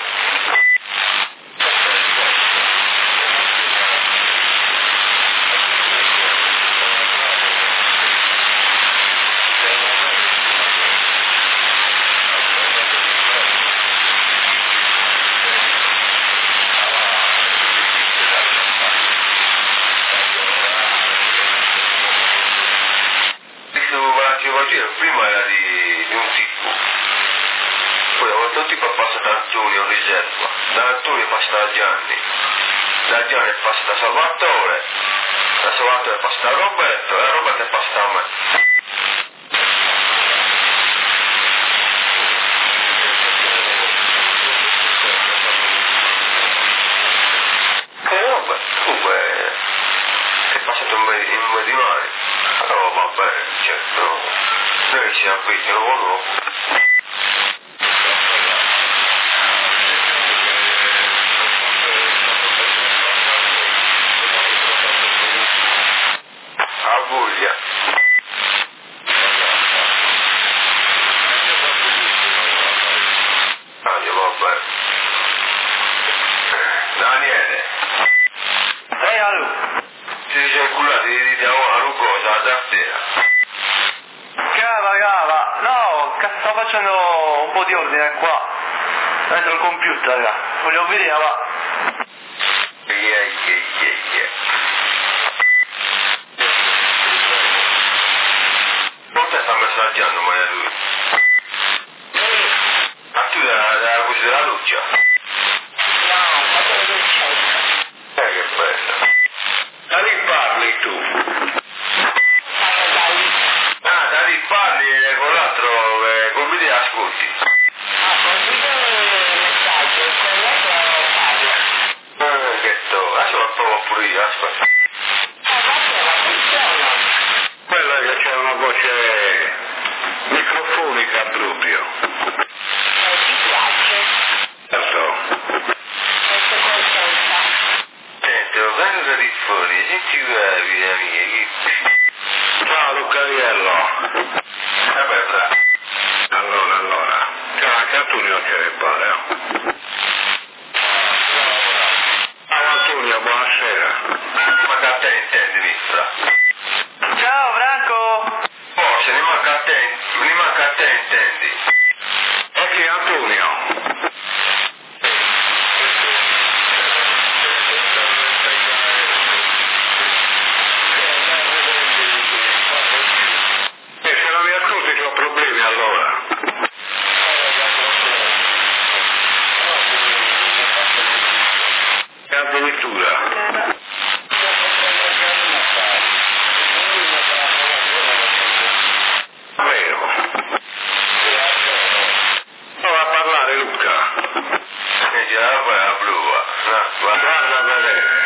Prima era di, di un tipo, poi da un tipo è passato da Antonio in riserva, da Antonio è passato da Gianni, da Gianni è passato da Salvatore, da Salvatore è passato da Roberto e da Roberto è passato a me. E vabbè, comunque è passato in medievale, allora va bene, certo. Noi ci avvicino con uno. A voglia. Ah, va bene. Daniele. Ehi, Alu. Ti dice il culo di dire a Luco da tastiera. Cava, cava. No, sto facendo un po' di ordine qua. Dentro il computer, raga. Voglio vedere, va. Yeah, yeah, yeah, yeah. Non te sta messaggiando, ma è lui. Ma tu dalla cucina della doccia? No, ma che doccia? Eh, che bello. fuori, senti qua, vita mia, che... Ciao Luccariello. Vabbè, bravo. Allora, allora, ciao, anche a Antonio Cerebale, eh? Ciao Antonio, buonasera. Ma che a te intendi, mistra? Ciao Franco! Oh, se ne manca a te, ne manca a te intendi? E chi è Antonio? E se non mi ascolti ho problemi allora. E addirittura. Vero. Prova a parlare Luca. E già, poi la prova. No, guarda. Guarda a vedere.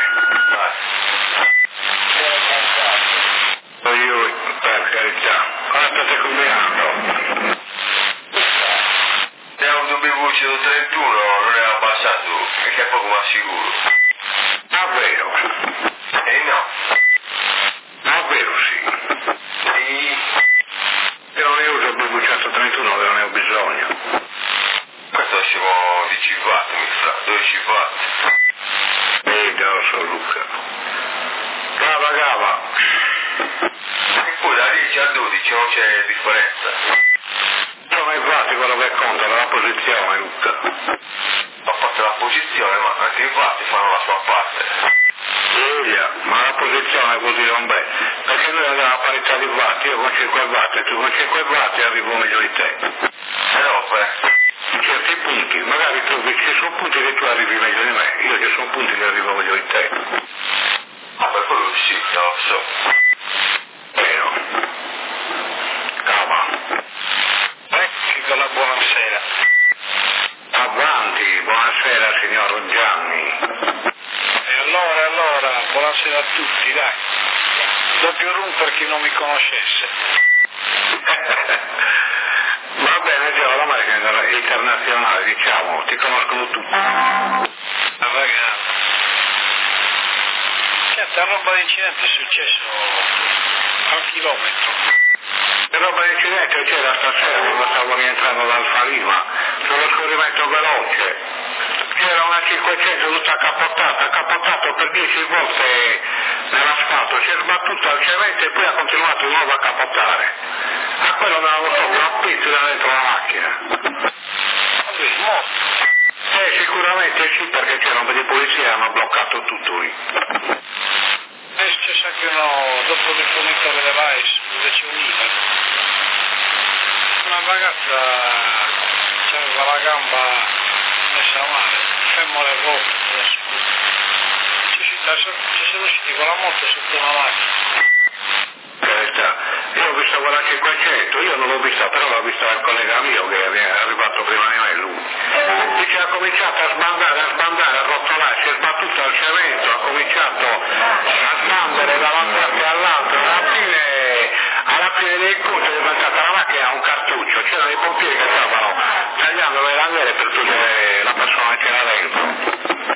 Io, per carità. Quanto stai combinando? Ne ho avuto bevuto del trentuno, non è abbassato, perché è poco ma sicuro. Davvero? E no. Davvero sì. Sì. Io non ne uso il B V centotrentuno che non ne ho bisogno. Questo siamo di Civat, mi fra, dodici watt. Ehi, già lo so Luca. Cava, cava. E poi da dieci a dodici non c'è differenza. Sono i fatti quello che conta, la posizione Luca. Ha fatto la posizione, ma anche i fatti fanno la sua parte. Via, ma la posizione così non è. Perché noi abbiamo a parità di watt, io con cinque watt e tu con cinque watt arrivo meglio di te. E no, beh. In certi punti, magari tu ci sono punti che tu arrivi meglio di me, io ci sono punti che arrivo meglio di te. Vabbè, quello sì, lo so. Vero. Cava. Ecco con la buonasera. Avanti, buonasera signor Gianni. E allora, allora, buonasera a tutti, dai. Doppio room per chi non mi conoscesse. Va bene, già oramai è internazionale, diciamo, ti conoscono tutti. La ragazza. Certo, roba di incidente è successo a un chilometro. E roba di incidente c'era stasera quando stavo rientrando dal Falima, sullo scorrimento veloce. C'era una cinquecento tutta capotata, capotato per dieci volte nell'asfalto, si è sbattuta al cemento e poi ha continuato di nuovo a capotare. A quello non avevo sopra un pizzo da dentro la macchina. Vabbè, morto. Eh, sicuramente sì, perché c'era un po' di polizia e hanno bloccato tutto lì. È successo anche uno, dopo il fornitore dell'A I S, dove c'è un'I V A, una ragazza aveva la gamba messa male, femore rotto, adesso. Ci siamo usciti con la moto sotto una macchina. Carità. Io ho visto quella cinquecento, io non l'ho vista, però l'ho vista il collega mio che è arrivato prima di me, lui. Dice ha cominciato a sbandare, a sbandare, a rotolare, si è sbattuto al cemento, ha cominciato a sbandere da una parte all'altra, alla fine, alla fine del conto è diventata la macchina a un cartuccio, c'erano i pompieri che stavano tagliando le lamiere per tutte la persona che era dentro.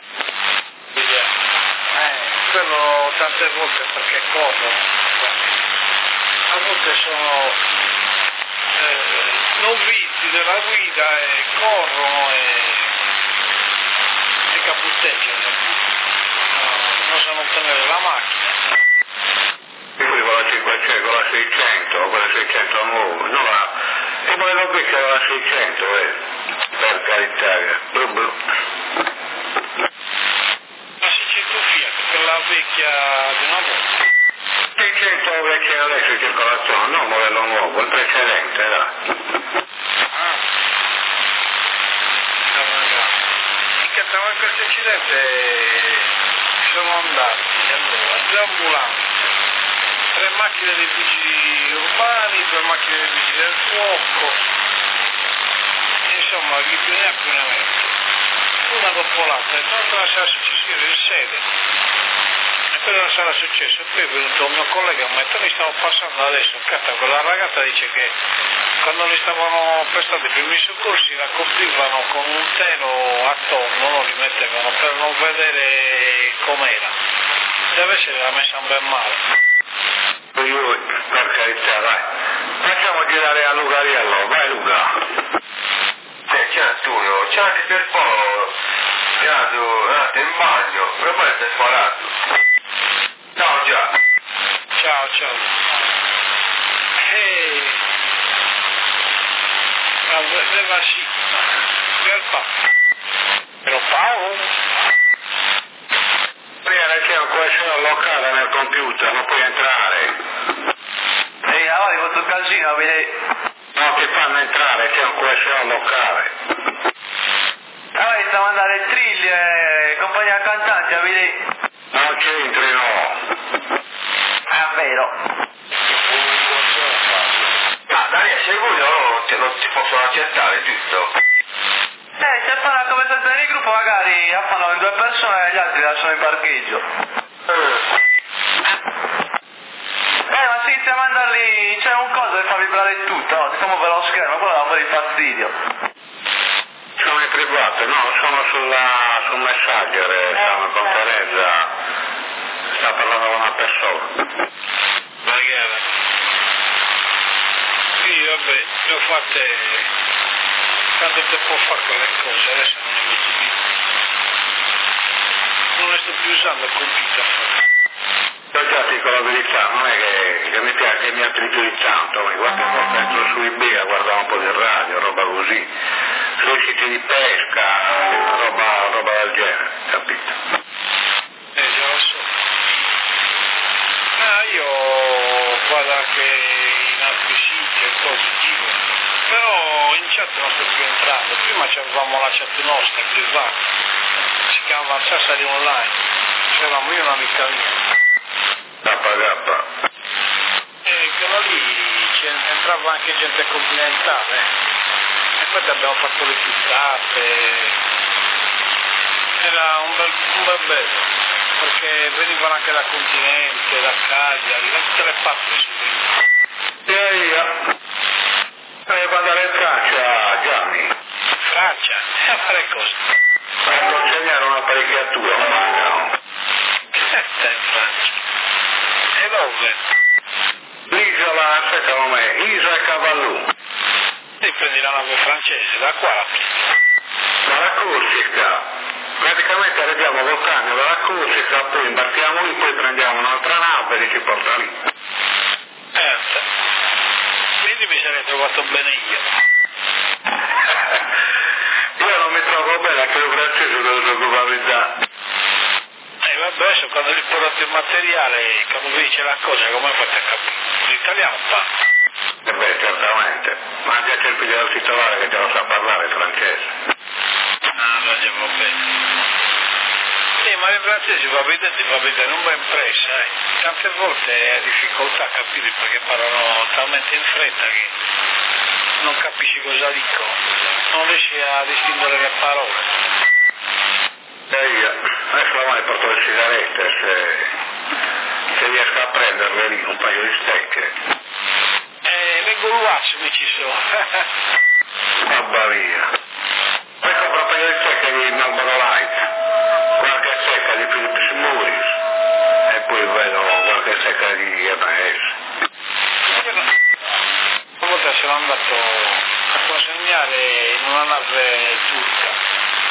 Eh, quello tante volte perché corrono. A volte sono eh, novizi della guida e corrono e, e caputteggiano, no, non sanno tenere la macchina. E poi con la cinquecento, con la seicento, con la seicento nuova, no, ma e poi l'ho vista con la seicento, eh, per carità, blu blu. La seicento Fiat, quella vecchia di una volta. seicento vecchie adesso in circolazione, non modello nuovo, il precedente, là. Ah, che stava in questo incidente sono andati, allora, due ambulanze, tre macchine dei vigili urbani, due macchine dei vigili del fuoco, insomma, chi più ne ha più ne mette. Una dopo l'altra, e tanto la sera successiva in sede. E poi non sarà successo, e poi è venuto un mio collega, ma mi stavo passando adesso, catta, quella ragazza dice che quando li stavano prestando i primi soccorsi la coprivano con un telo attorno, non li mettevano per non vedere com'era. deve essere la messa un bel male. Io, per carità, dai. Facciamo girare a Lugariello, vai Luca. Eh, ciao Antonio, ciao anche per poco. È andato in bagno, e poi si è sparato. Ciao già. Ciao, ciao. E... Ma voleva sì, per Paolo. Però Paolo? Prima c'è un questionario locale nel computer, non puoi entrare. Ehi, allora questo casino, vedi? Non ti fanno entrare, c'è un questionario locale. Allora stiamo andando ai trilli e compagnia cantante, vedi? Non c'entri, no. Ah, vero. Ah, Daniele, sicuro no? Che non ti possono accettare, giusto? Eh, se fanno una conversazione di gruppo magari affanno in due persone e gli altri lasciano in parcheggio. Eh. Eh, ma se iniziamo a mandarli, c'è un coso che fa vibrare tutto, no? Diciamo per lo schermo, quello dà un po' di fastidio. Sono in privato, no, sono sulla, sul Messenger, siamo in conferenza, sta parlando con una persona. Magari. Sì, vabbè, le ho fatte tanto tempo fa quelle cose, adesso non le metto più. Non le sto più usando il computer. Io già ti dico la verità, non è che, che mi piace, che mi attrito di tanto, ma qualche volta entro su eBay a guardare un po' di radio, roba così, sui siti di pesca, roba, roba del genere, capito? Eh, già lo so. Ah, io vado anche in altri siti e cose, giro. Però in chat non sto più entrando. Prima avevamo la chat nostra, privata. Si chiama Sassari Online. C'eravamo io e un'amica mia. Gappa gappa. E quello lì entrava anche gente continentale. E poi abbiamo fatto le fittate. Era un bel, un bel bello. Perché venivano anche da Continente, da Cagliari, da tutte le parti su lì. E io? Devo andare in Francia, Gianni. Francia? E a fare cosa? Per consegnare un'apparecchiatura, un mancano. Che sta in Francia? E dove? L'isola, secondo me, Isola Cavallù. E prendi la nave francese, da qua la prendi. Dalla Corsica. Praticamente arriviamo col camion dalla Corsica, poi imbarchiamo lì, poi prendiamo un'altra nave che ci porta lì. Eh, quindi mi sarei trovato bene io. Io non mi trovo bene, anche il francese devo preoccupare. E vabbè, adesso quando gli portate il materiale, quando vi dice la cosa, come fate a capire? L'italiano parla. E beh, certamente. Ma già c'è il figlio del titolare che già lo sa parlare francese. Ah, no, già va bene. Sì, ma in francese va vedere, va vedere un ben presso, eh. Tante volte hai difficoltà a capire perché parlano talmente in fretta che non capisci cosa dicono, non riesci a distinguere le parole. E io, adesso la mano porto le sigarette, se, se riesco a prenderle lì un paio di stecche. Eh, le goluazzi mi ci sono. Mamma mia. Poi compro un paio di stecche di Marlboro Light, qualche stecca di Philips Morris e poi vedo qualche stecca di M S. Una volta sono andato a consegnare in una nave turca.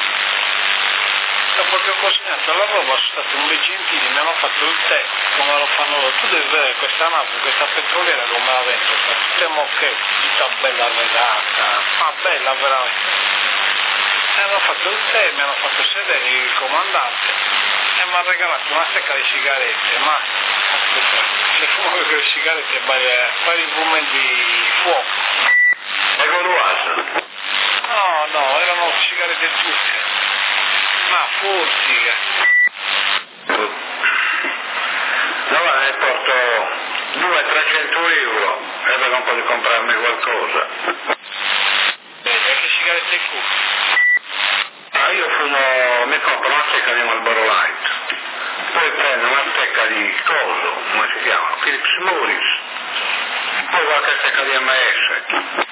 Dopo che ho consegnato la roba sono stati un bel gentili, mi hanno fatto il tè, come lo fanno loro. Tu devi vedere questa nave, questa petroliera come la vento, tutte mocche, tutta bella arredata, ma bella veramente. Mi hanno fatto il tè, mi hanno fatto sedere il comandante e mi ha regalato una stecca di sigarette, ma se fumo con le sigarette fai i fumi di fuoco. E Goluazzo? No, no, erano sigarette turche. Ma forti. Allora ne porto duecento trecento euro e vedo un po' di comprarmi qualcosa. Vedi, che sigarette curte? Ah, io fumo, mi compro una stecca di Marlboro Light, poi prendo una stecca di coso, come si chiama? Philips Morris, poi qualche stecca di M S.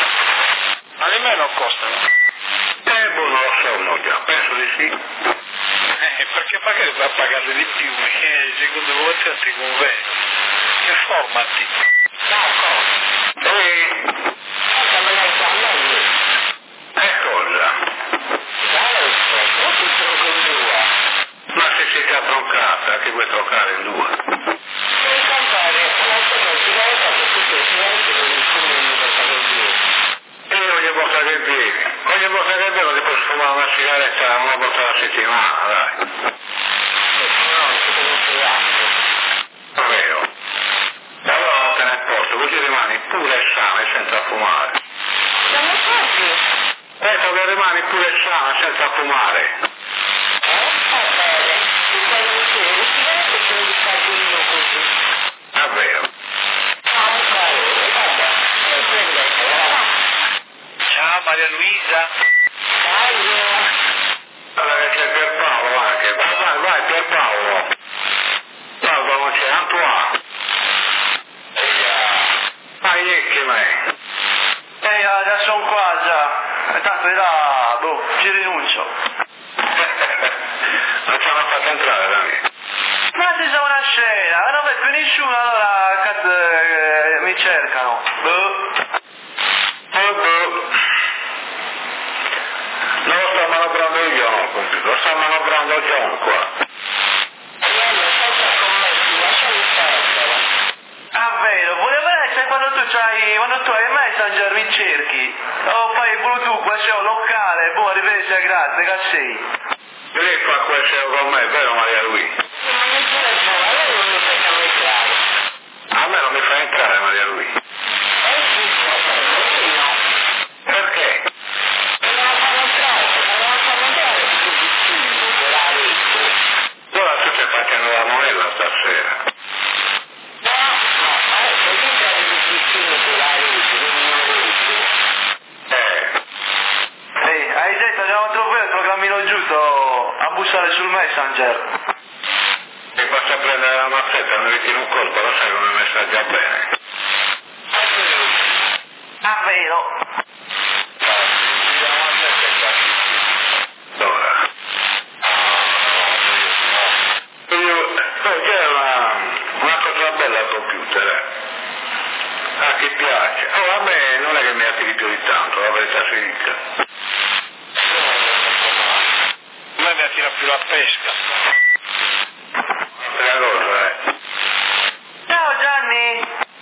Ma nemmeno costano. Eh, boh, non lo so, no, già, penso di sì. Eh, perché magari va a pagare di più, eh, secondo voi ti conviene. Che formati? No, cosa? E... Cosa me l'hai parlato? E cosa? Adesso, non ti tronco in due. Ma se si è già troncata, che vuoi troncare in due? Devi comprare una sigaretta che tu sei silenzio e non fumi in libertà del Dio. Io ogni volta che vieni, ogni volta che vedo ti posso fumare una sigaretta una volta alla settimana, dai. No, si conosce l'altro. Davvero? E allora non te ne porto, così rimani pure sano e senza fumare. Siamo fatti? Ecco che rimani pure sano e senza fumare. Eh? Va bene. Tu quando mi chiedi le sigarette ce le di farti io così. Davvero? Ah, un calore, vabbè. E prendetela, va. Ciao Maria Luisa. Salve. Allora che c'è Pierpaolo anche, vai vai vai Pierpaolo. Guarda non c'è Antoine. Vai che me. Ehi, ah, già sono qua già. E tanto di là, boh, ci rinuncio. Non ci hanno fatto entrare da me. Ma si sa una scena, ma non vedo più nessuno, allora cazzo eh, mi cercano. Boh. Oh, boh. Non lo sto manovrando io, no, computer, lo sto manovrando John qua. Andiamo sempre con me, ti lasciami perdere. Ah vero, volevo essere quando tu c'hai, quando tu hai Messenger mi cerchi. O fai il Bluetooth, qua c'è un locale, boh, arrivederci, grazie, che sei? Lei fa questo con me, vero Maria Luisa? Ma non ce la fa, lei non mi facciamo entrare. A me non mi fa entrare Maria Luisa. Eh sì, io no. Perché? Non la fanno entrare, non la fanno entrare più vicino, quella rete. Allora tu stai facendo la monella stasera. No, no, ma adesso lì entrare più vicino quella rete, non una rete. Eh. Ehi, hai detto andiamo troppo il programmino giusto a bussare sul Messenger. E basta prendere la mazzetta, mi metti in un colpo, lo sai come messaggia bene. Ah vero. Allora. Io, poi c'è una, una cosa bella al computer, eh. Ah, che piace. Oh, a me non è che mi attiri più di tanto, la verità si dica. A me mi attira più la pesca. È una cosa, eh. Ciao Gianni.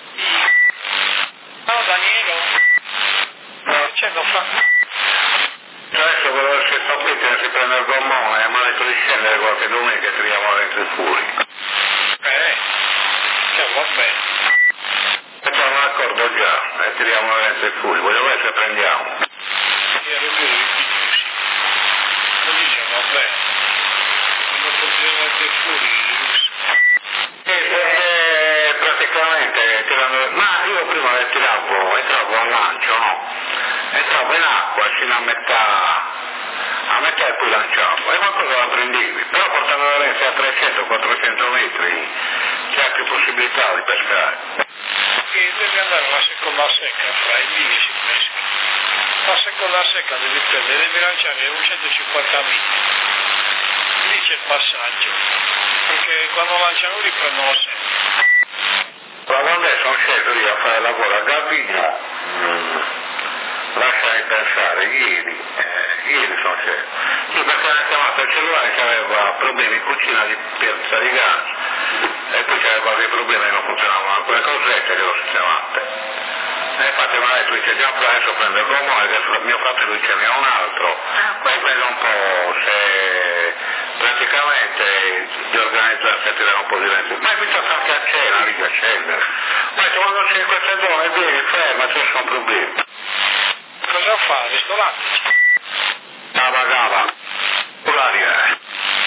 Ciao Daniele. No, C'è da fare? adesso quello che sto qui che si prende il gommone e mi ha detto di scendere qualche domenica e tiriamo dentro i furi. Eh, cioè va bene. Facciamo un accordo già e tiriamo dentro i furi, vogliamo vedere se prendiamo. Io ero più di più, sì. Lo dice, va bene. Non possiamo mettere fuori i russi. Sì, perché praticamente tirando... Ma io prima le tiravo, entravo al lancio, no? Entravo in acqua fino a metà, a metà e poi lanciavo. E qualcosa la prendevi. Però portando la lenza a trecento quattrocento metri c'è più possibilità di pescare. Che devi andare alla seconda secca, fra i lì si pesca. La seconda secca devi prendere, devi lanciare un centocinquanta metri. Lì c'è il passaggio. Perché quando lanciano lì prendono sempre. Ma quando sono sceso io a fare lavoro a Garbino, mm, lasciami pensare, ieri, eh, ieri sono sceso. Sì, perché era chiamato il cellulare che aveva problemi in cucina di piazza di gas e poi c'era qualche problema che non funzionavano alcune cosette che lo sistemate. E infatti mi ha detto, dice già adesso prendo il gommone, che mio fratello dice ne ha un altro, e vedo un po' se praticamente di organizzarsi a tirare un po' di lente. Ma invito anche a cena lì a scendere. Ma se quando c'è in queste zone vieni, ferma, ci sono problemi. Cosa fa? Ristorante? Cava cava. L'aria, eh.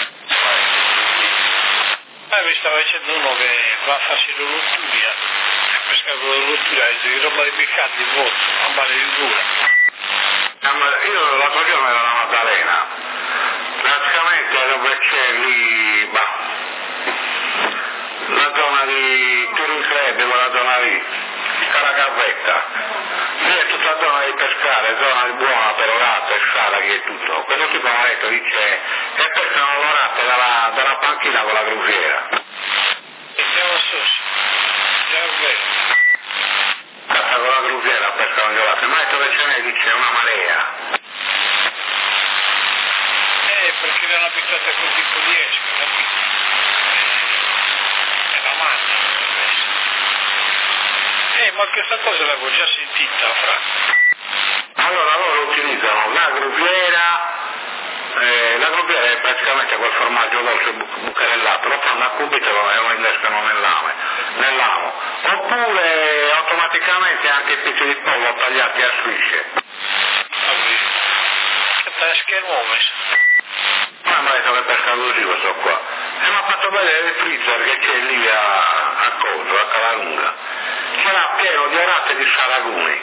Eh, mi stava dicendo uno che va a farsi l'orotturia. Ha pescato l'orotturia, di roba di piccanti molto, a male di dura. Io l'altro giorno ero alla Maddalena. Praticamente dove c'è lì, bah, la zona di Turin Club, quella zona lì, tutta la gavetta. Lì è tutta zona di pescare, zona di buona per latte, sciaraghi e tutto. Quello tipo mi ha detto, dice, che pescano lo latte dalla, dalla panchina con la gruviera. Siamo sossi, siamo veri. Con la gruviera pescano il latte, ma ha detto che ce n'è, dice, una marea. Eh, perché l'hanno abituata a quel tipo di esca, capito? È la mangia. Eh, ma questa cosa l'avevo già sentita, Fra. Allora loro utilizzano la gruviera, eh, la gruviera è praticamente quel formaggio dolce bu- bucherellato, lo fanno a cubito e lo innescano nell'ame, nell'amo, oppure automaticamente anche i pezzi di pollo tagliati a strisce. Che pesche nuove. Ma mi ha detto che pesca così questo qua. E mi ha fatto vedere il freezer che c'è lì a, a Coso, a Calarunga. C'era pieno di orate di salaguni.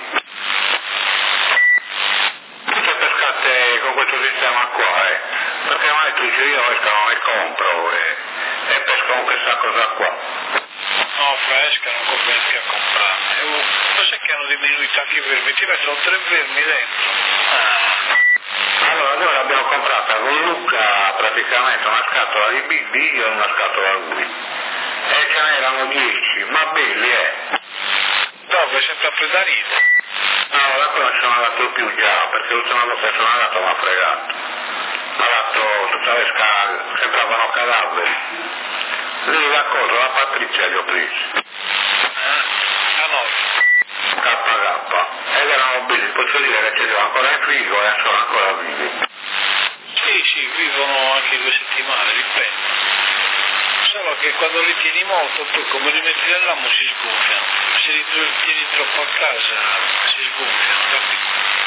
Tutte pescate con questo sistema qua, eh. Perché mi ha detto, dice, io pescano e compro e, e pesco con questa cosa qua. No, fresca, non conviene a comprare. E oh, cos'è che hanno diminuito anche i vermi? Ti mettono tre vermi dentro. Ah. Allora noi l'abbiamo comprata con Luca praticamente una scatola di B B e una scatola lui. E ce n'erano dieci, ma belli, eh. Dove? Sempre a Predarito? No, da qui non sono andato più già, perché l'ultima volta che sono andato mi ha fregato. Mi ha dato tutta le scale, sembravano cadaveri. Lì la cosa, la Patrizia li ho presi. Ah, a noi. K K. Ed erano belli, posso dire che c'erano ancora in frigo e sono ancora vivi. Sì, sì, vivono anche due settimane, dipende. Solo che quando li tieni molto, poi come li metti nell'amo si sgonfiano. Se li tieni troppo a casa si sgonfiano, capito?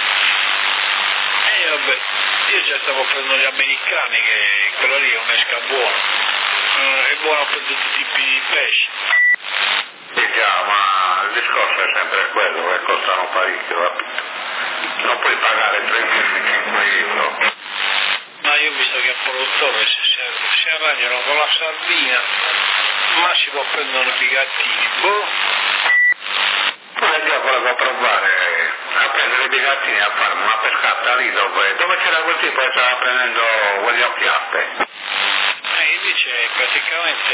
E vabbè, io già stavo prendendo gli americani, che quello lì è un'esca buona. È buono per tutti i tipi di pesci. Sì già, ma il discorso è sempre quello, che costano parecchio, capito? Non puoi pagare trentacinque euro. Ma io ho visto che al produttore si, si arrangiano con la sardina, massimo prendono i bigattini, boh. Poi già volevo provare a prendere i bigattini a farmi una pescata lì dove, dove c'era quel tipo che stava prendendo quegli occhiappe. E invece praticamente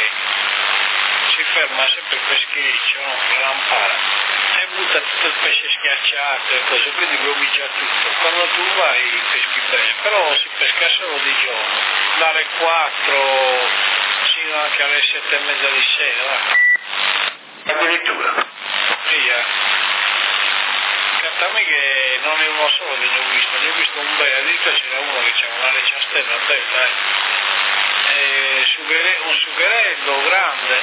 si ferma sempre il peschereccio, no? La lampara, e butta tutto il pesce schiacciato e cose, quindi brucia tutto. Quando tu vai peschi bene, però si pesca solo di giorno, dalle quattro sino anche alle sette e mezza di sera, va. Addirittura. Via. Cantami che non è uno solo che ne ho visto, ne ho visto un bel, addirittura c'era uno che c'era una lecciastella bella, eh. E sughere, un sugherello grande,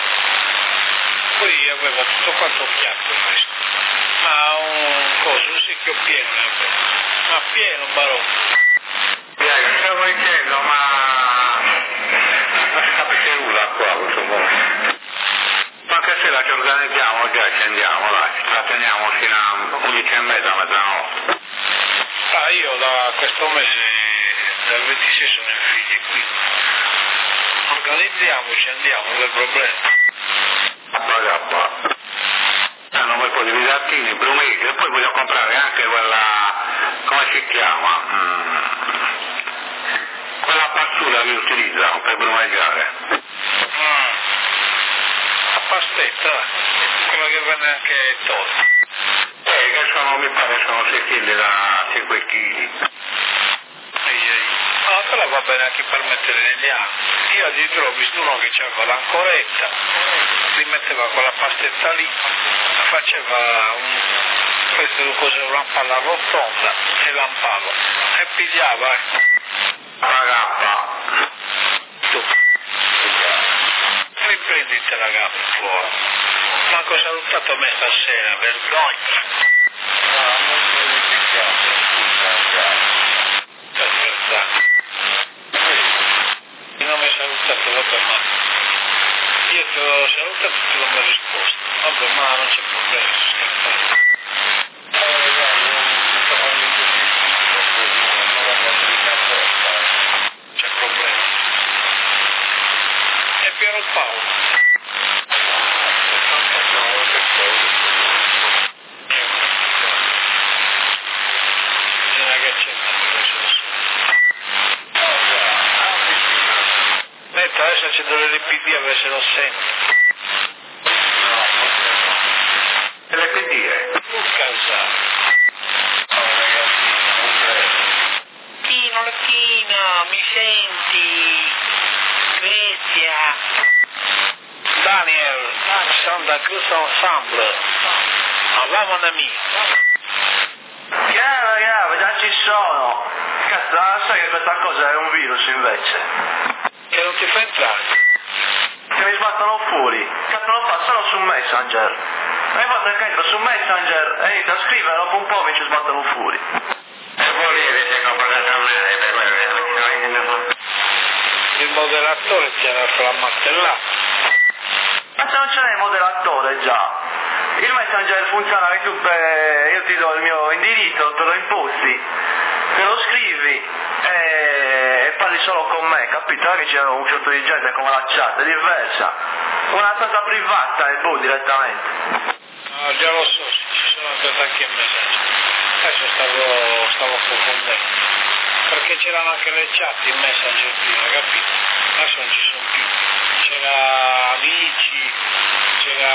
poi aveva tutto quanto piatto questo, ma un coso, un secchio pieno, ma pieno barone. Dai, stavo dicendo, ma non si capisce nulla qua questo momento. Ma che sera ci organizziamo già e ci andiamo, dai, ci tratteniamo fino a undici e mezza, mezzanotte. Ah, io da questo mese, dal ventisei sono in figli, quindi organizziamoci, andiamo, non è problema. Bagappa. Hanno quel po' di bigliettini, brumigli, e poi voglio comprare anche quella, come si chiama? Mm. Quella pazzura che utilizzano per brumeggiare. Mm. La pastetta, quella che vende anche tolta. Eh, che sono, mi pare sono sei chili da cinque chili. No, però va bene anche per mettere negli anni. Io addirittura ho visto uno che aveva l'ancoretta, li metteva quella pastetta lì, faceva un, questo cos'è, una palla rotonda e lampava e pigliava, ecco. La gappa. Tu. Riprendite la gappa fuori. Ma cosa ha salutato me stasera, vergogna. No, non mi dispiace, Per scherzare. Non mi hai salutato, vabbè, ma io ti ho salutato e tu non mi hai risposto. Vabbè, ma non c'è problema, scherzare. C'è problema. E Piero Paolo? sposare. Oh ragazzina, non credo. Tino, Lecchina, mi senti? Svezia. Daniel, Santa Cruz Ensemble. Avevamo un amico. Chiaro, chiaro, già ci sono. Cazzo, non sai che questa cosa è un virus invece. E non ti fa entrare? Che mi sbattono fuori. Cazzo, lo fa solo su Messenger. Hai fatto che entro su Messenger e inizio a scrivere, dopo un po' mi ci sbattono fuori. E voi lì avete comportato male per quello che non stiamo dicendo. Il moderatore ti ha dato la martellata. Ma se non c'è il modellatore già. Il Messenger funziona che tu, eh, io ti do il mio indirizzo, te lo imposti, te lo scrivi e, e parli solo con me, capito? Non è che c'è un certo di gente come la chat, è diversa. Una cosa privata e boh, direttamente. No, già lo so, ci sono andati anche in messaggio. Adesso stavo, stavo confondendo. Perché c'erano anche le chat in Messenger prima, capito? Adesso non ci sono più. C'era amici, c'era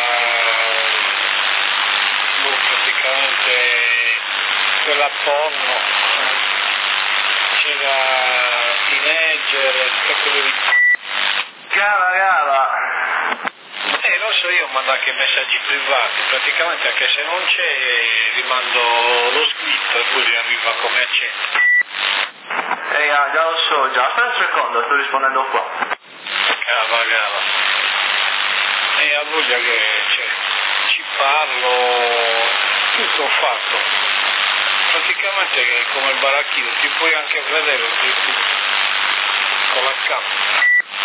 boh, praticamente quella porno, c'era teenager, tutte quelle di... Cara, cara. Eh, lo so, io mando anche messaggi privati, praticamente anche se non c'è gli mando lo scritto e poi gli arriva come accento. Ehi, ah, già lo so, già. Aspetta un secondo, sto rispondendo qua. Cava, cava. E ha voglia che cioè, ci parlo, tutto ho fatto. Praticamente è come il baracchino, ti puoi anche vedere tutto, con la camera.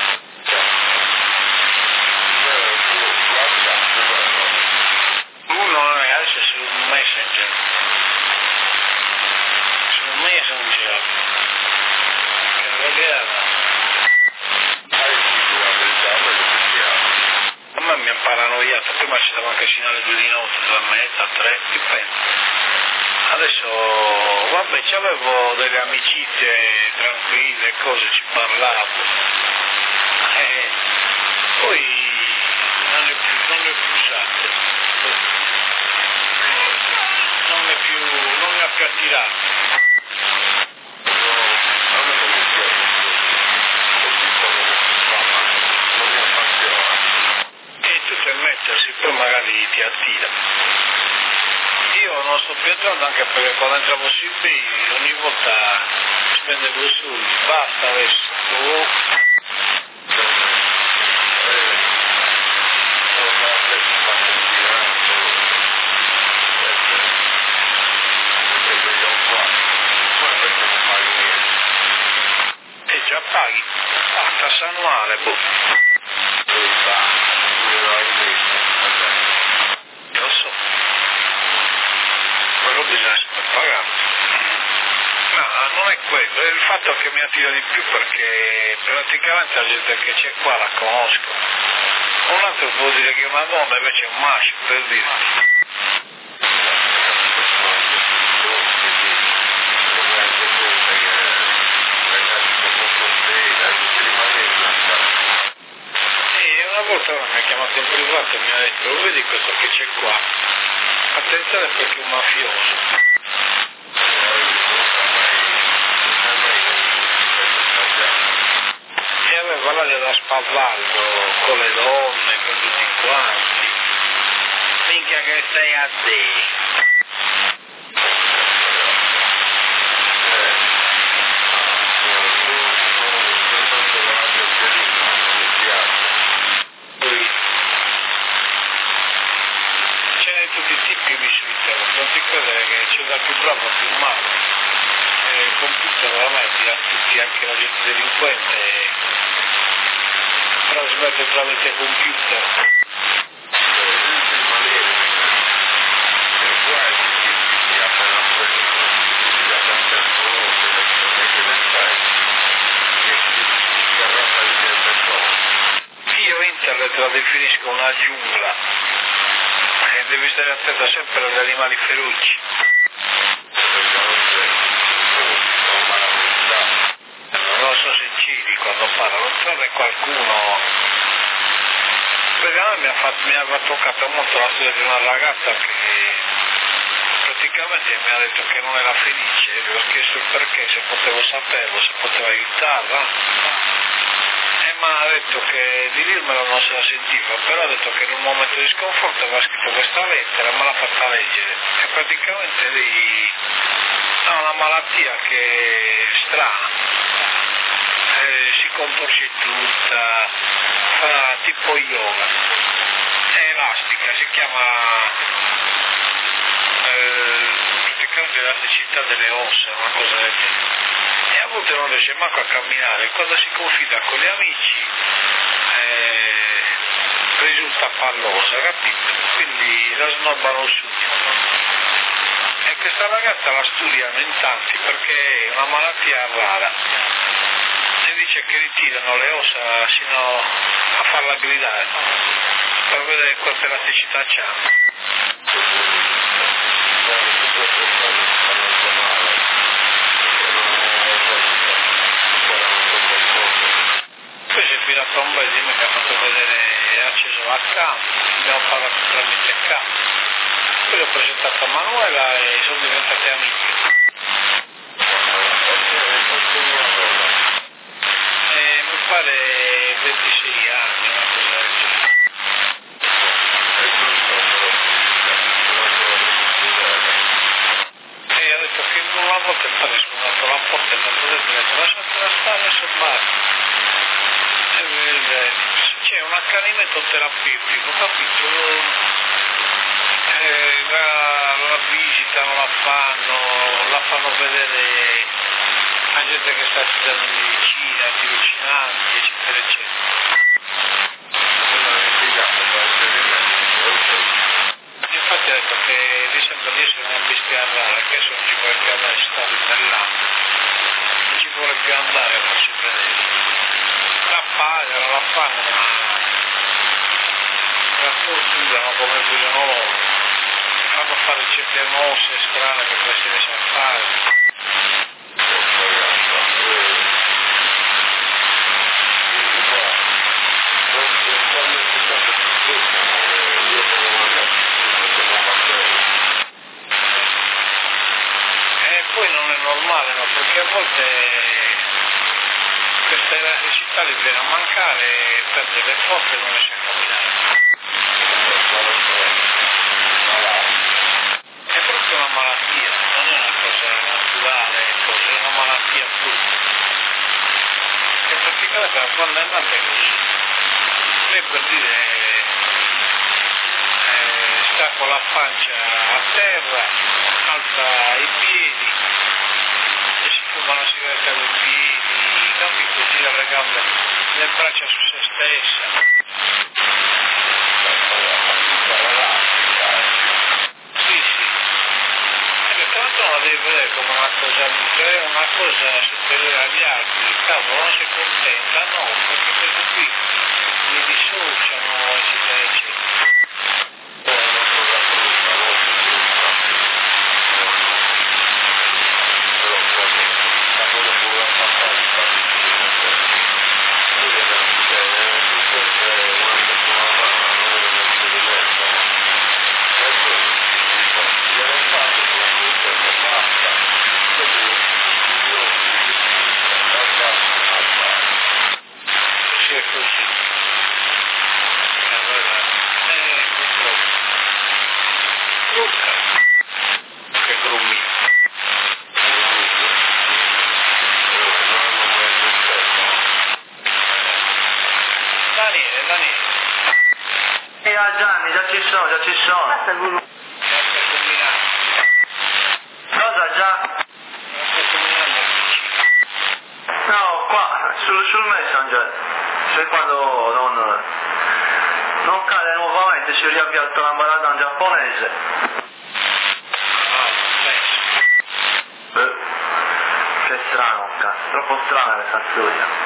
Uno è adesso su Messenger. Su Messenger. Che ragazza. A me mi ha paranoiato, prima ci stava anche fino alle due di notte, due e mezza, tre, dipende. Adesso, vabbè, c'avevo delle amicizie tranquille, cose, ci parlavo. E poi non è più, non è più usato. Non è più, non è più attirato. Mettersi, poi magari ti attira. Io non sto più entrando anche perché quando entravo su eBay ogni volta spendevo soldi, basta adesso. Oh. E già paghi, ah, tassa annuale, boh. Lo so, però bisogna sempre pagare. No, non è quello, è il fatto che mi attira di più perché praticamente la gente che c'è qua la conosco. Un altro può dire che è una donna invece è un maschio, per dirti. Una volta mi ha chiamato in privato e mi ha detto, lo vedi questo che c'è qua? Attenzione perché è un mafioso. E aveva l'aria da spavaldo, con le donne, con tutti quanti. Minchia che sei a te. Non ti credere che c'è da più bravo a filmare, eh, il computer ormai tira tutti, anche la gente delinquente trasmette tramite computer. Io internet la definisco una giungla. Devi stare attento sempre agli animali feroci. Non sono sinceri quando parlano, non è qualcuno. Perché a me mi ha, fatto, mi ha toccato molto la storia di una ragazza che praticamente mi ha detto che non era felice, gli ho chiesto il perché, se potevo saperlo, se poteva aiutarla, e mi ha detto che di dirmelo non se la sentiva, però ha detto che in un momento di sconforto aveva scritto questa lettera e me l'ha fatta leggere, e praticamente lei ha una malattia che è strana, eh, si contorce tutta, fa tipo yoga, è elastica, si chiama eh, praticamente elasticità delle ossa, una cosa del genere, e a volte non riesce manco a camminare, quando si confida con gli amici eh, risulta pallosa, capito? Quindi la snobbano subito. E questa ragazza la studiano in tanti perché è una malattia rara, e dice che ritirano le ossa sino a farla gridare per vedere quanta elasticità c'hanno. Poi si è fidato a un bel di me che ha fatto vedere, ha acceso la cam, abbiamo parlato tramite cam, poi l'ho presentato a Manuela e sono diventate amiche. E mi pare ventisei anni, una cosa del genere. E ha detto che una volta il padre è suonato la porta e mi ha detto lasciatela stare, adesso basta. C'è un accanimento terapeutico, capito? Eh, la, la visitano, la fanno, la fanno vedere a gente che sta studiando medicina, tirocinanti, eccetera, eccetera. Infatti ha detto che mi sembra di essere una bestia rara, che adesso non ci vuole più andare, si sta ribellando, non ci vuole più andare a farsi vedere. La pagano, la fanno, ma la torturano come vogliono loro, fanno fare certe mosse strane che poi si riesce a fare. E poi non è normale, no? Perché a volte questa elasticità li viene a mancare e perde le forze e non riesce a camminare. È proprio una malattia, non è una cosa naturale, è una malattia pura. Che praticamente quando è nata è così. Lei per dire eh, sta con la pancia a terra, alza i piedi e si fuma una sigaretta con i piedi, capito? Gira le gambe, le braccia su se stessa. Sì, sì. E tanto la devi vedere come una cosa, è una cosa superiore agli altri, cavolo, non si contenta, no, perché questi qui li dissociano, eccetera, eccetera. Sì, è così. Allora, eh, purtroppo. Luca, che grummi. Daniele, Daniele. E a Gianni, già ci sono, già ci sono. Cosa già? No, qua, sul, sul Messenger, cioè quando non, non cade nuovamente si riavvia il trambarata in giapponese. Eh, che strano, cazzo, troppo strana questa storia.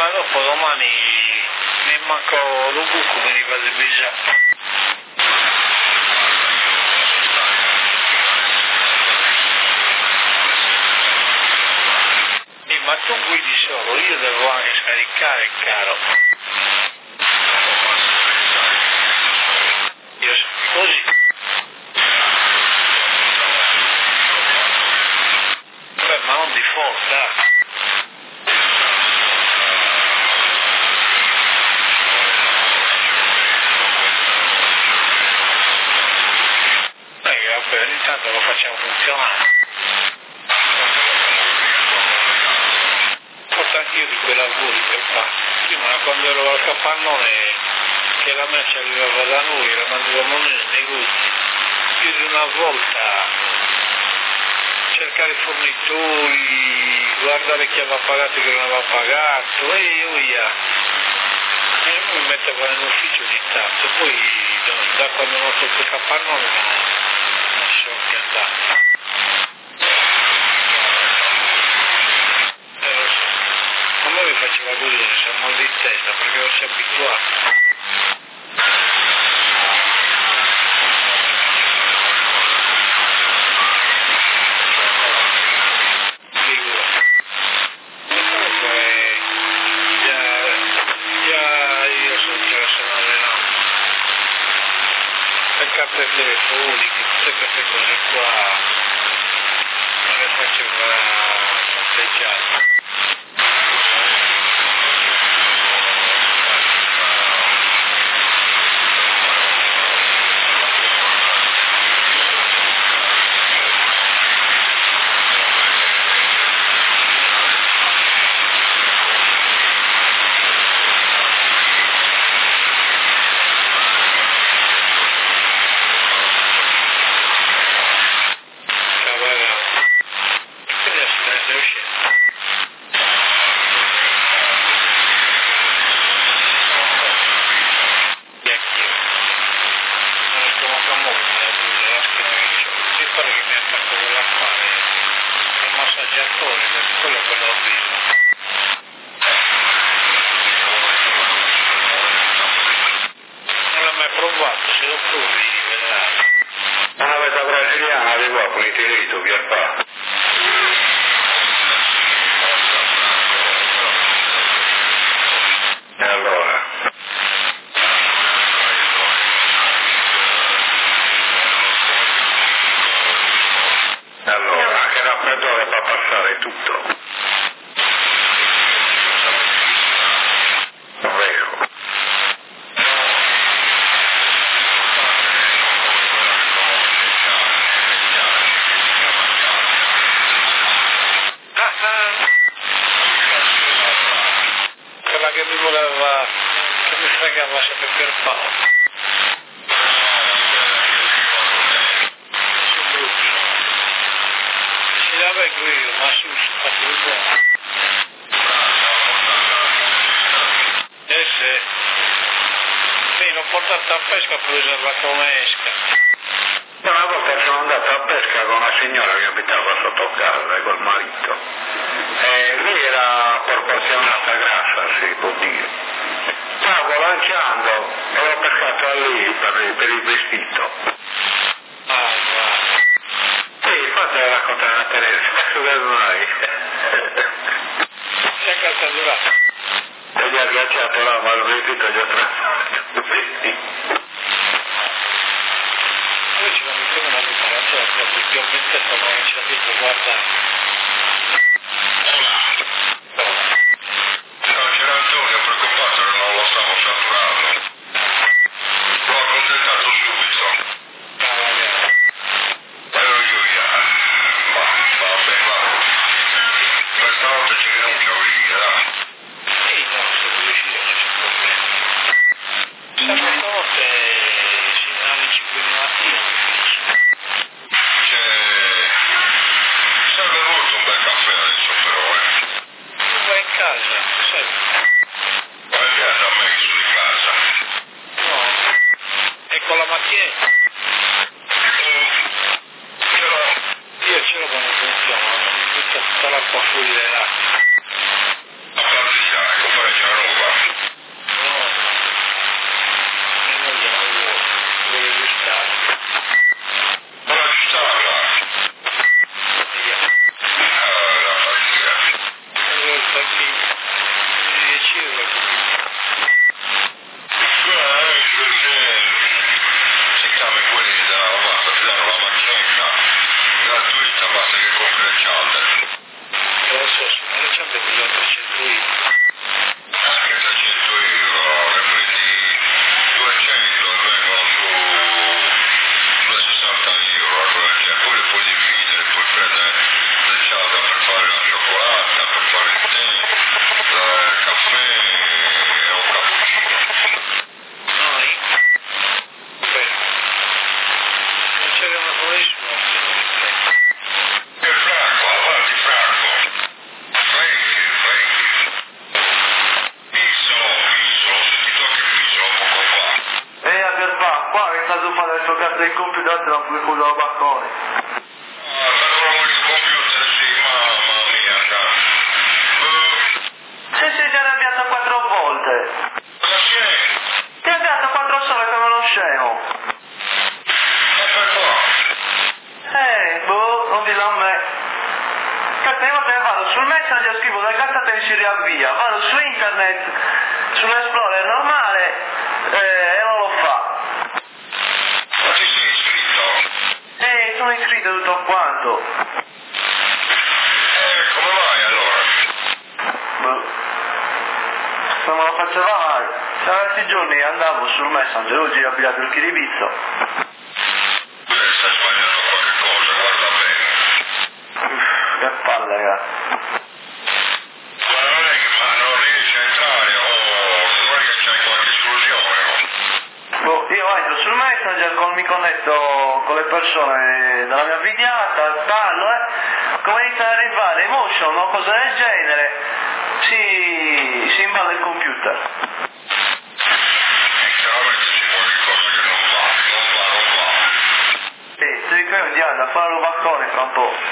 Ma dopo domani mi manco lo buco, mi rivade bisogno. Ma tu guidi solo, io devo anche scaricare, caro. Io sono così. Beh, ma non di forza. Beh, vabbè, ogni tanto lo facciamo funzionare. Anch'io di quei lavori per fare. Prima quando ero al capannone che la merce arrivava da noi, la mandavamo noi nei negozi, più di una volta cercare i fornitori, guardare chi aveva pagato e chi non aveva pagato, e io via. E mi mettevo nell'ufficio ogni tanto, poi da quando non ho tolto il capannone non ci sono più andato. Mi faceva così, siamo mal di testa perché non si è abituato. Figura. E comunque già, già io sono già sono allenato. Le carte telefoniche, tutte queste cose qua me le faceva conteggiare. Una volta sono andato a pesca con una signora che abitava sotto casa col marito e lei era proporzionata grassa, si può dire. Stavo lanciando e l'ho pescato lì per, per il vestito. Ah, wow. Sì, fate raccontare a Teresa, come mai? C'è casa durata. E gli ha agganciato là, ma il vestito gli ha trasformato il vestito. Noi ci mettiamo una preparazione proprio più aumentata come ci ha detto guardare. No, c'era Antonio preoccupato che non lo stavo saturando. L'ho accontentato subito. Ero io via. Ma vabbè, va. Questa volta ci rinuncia a uscire, dai. Sì, no, se vuoi uscire non c'è problema. Questa volta sino alle cinque di mattina. C'è... serve lui il computer non puoi chiudere il balcone. Sì, sì, ti ha arrabbiato quattro volte. Ti ha dato quattro sole come uno scemo. Eh, boh, non dillo a me. Cazzo, io te ne vado sul Messenger, scrivo la gatta te si riavvia, vado su internet, sull'Explorer normale, eh, e non lo fa. Ma ti sei iscritto? Eh, sono iscritto tutto quanto. Eh, come vai allora? Boh. Non me lo faceva mai. Se questi giorni andavo sul Messenger, oggi ho abitato il chiribizzo. Eh, stai sbagliando qualche cosa, guarda bene. Uff, che palle, raga. Ma non è che ma non riesci a entrare, oh, non è che c'hai qualche esclusione, no? Boh, io entro sul Messenger, con, mi connetto con le persone della mia videata, parlo, eh. Come iniziano ad arrivare emotion o cose del genere, si, si imballa il computer. Chiaramente c'è qualche cosa che non va, non va, non va. E ti dico io andiamo a fare un balcone fra un po'.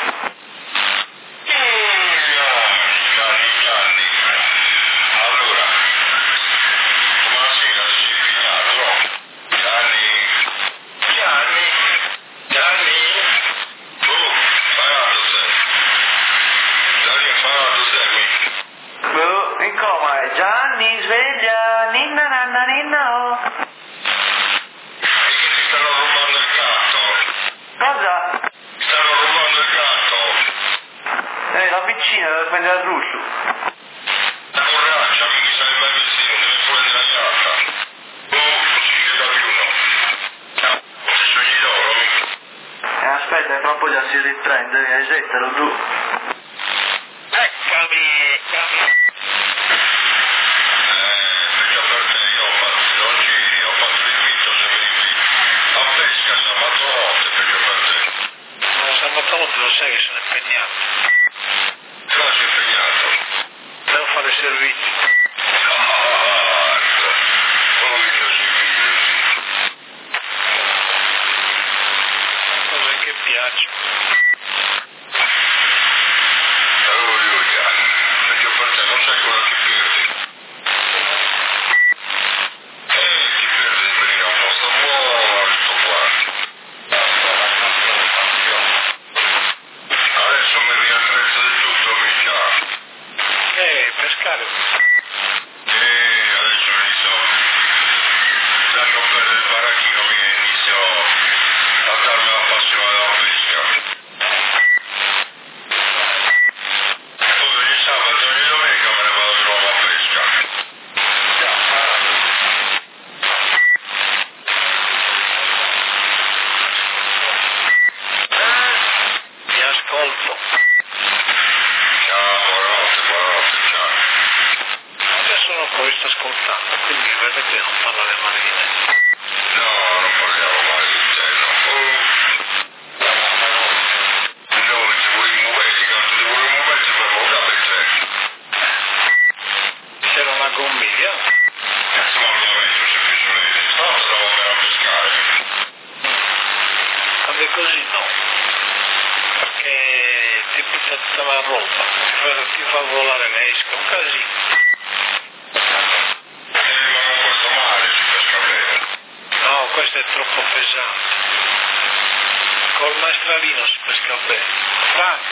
Gianni, Gianni, allora, domasera si è impegnato, no? Gianni, Gianni, Gianni, tu, pagato sei, Gianni, pagato sei, Boh, in coma è Gianni, sveglia, ninna nanna ninna oh. e che ti stanno rubando il gatto? Cosa? Ti stanno rubando il gatto? Eh, la vicina deve prendere il ruscio. La corraccia, mi sai mai vicino, deve prendere la gatta. Oh, non si chiuda più, no? No, se sogni loro, Eh, aspetta, fra un po' già si riprende, esettalo tu. Eccomi, eccomi. Eh, perché per te io ho fatto, non giri, ho fatto l'invito se venivi a pesca sabato notte, perché per te. Ma sabato notte lo sai che sono impegnato. Cosa sei impegnato? Devo fare servizi. Ah, come mi piace il Cose che piacciono. allora io Gianni, perché per te non sai cosa ti perdi. Eh, ti perdi di venire a un posto molto qua. Adesso mi riattrezzo di tutto, mica. Eh, pescare. E adesso inizio, lascio perdere il baracchino, mi inizio a darmi la passione della pesca. Poi ogni sabato e ogni domenica me ne vado di nuovo a pesca. Ti ascolto. Ciao, buonanotte, buonanotte, ciao. Adesso non poi sto ascoltando, quindi vedete che non parlare male di me. No, non parliamo mai di te, no. Oh. Noi ci vogliamo bene, cazzo, ci vogliamo bene, ci vogliamo capire. C'era una gommiglia. Cazzo, ma non è semplicemente, stavo stavo per a pescare. Quando è così no. Perché ti puzza tutta la roba, ti fa, ti fa volare l'esca, un casino. Eh, ma non questo male, si pesca bene. No, questo è troppo pesante. Col maestralino si pesca bene. Franco.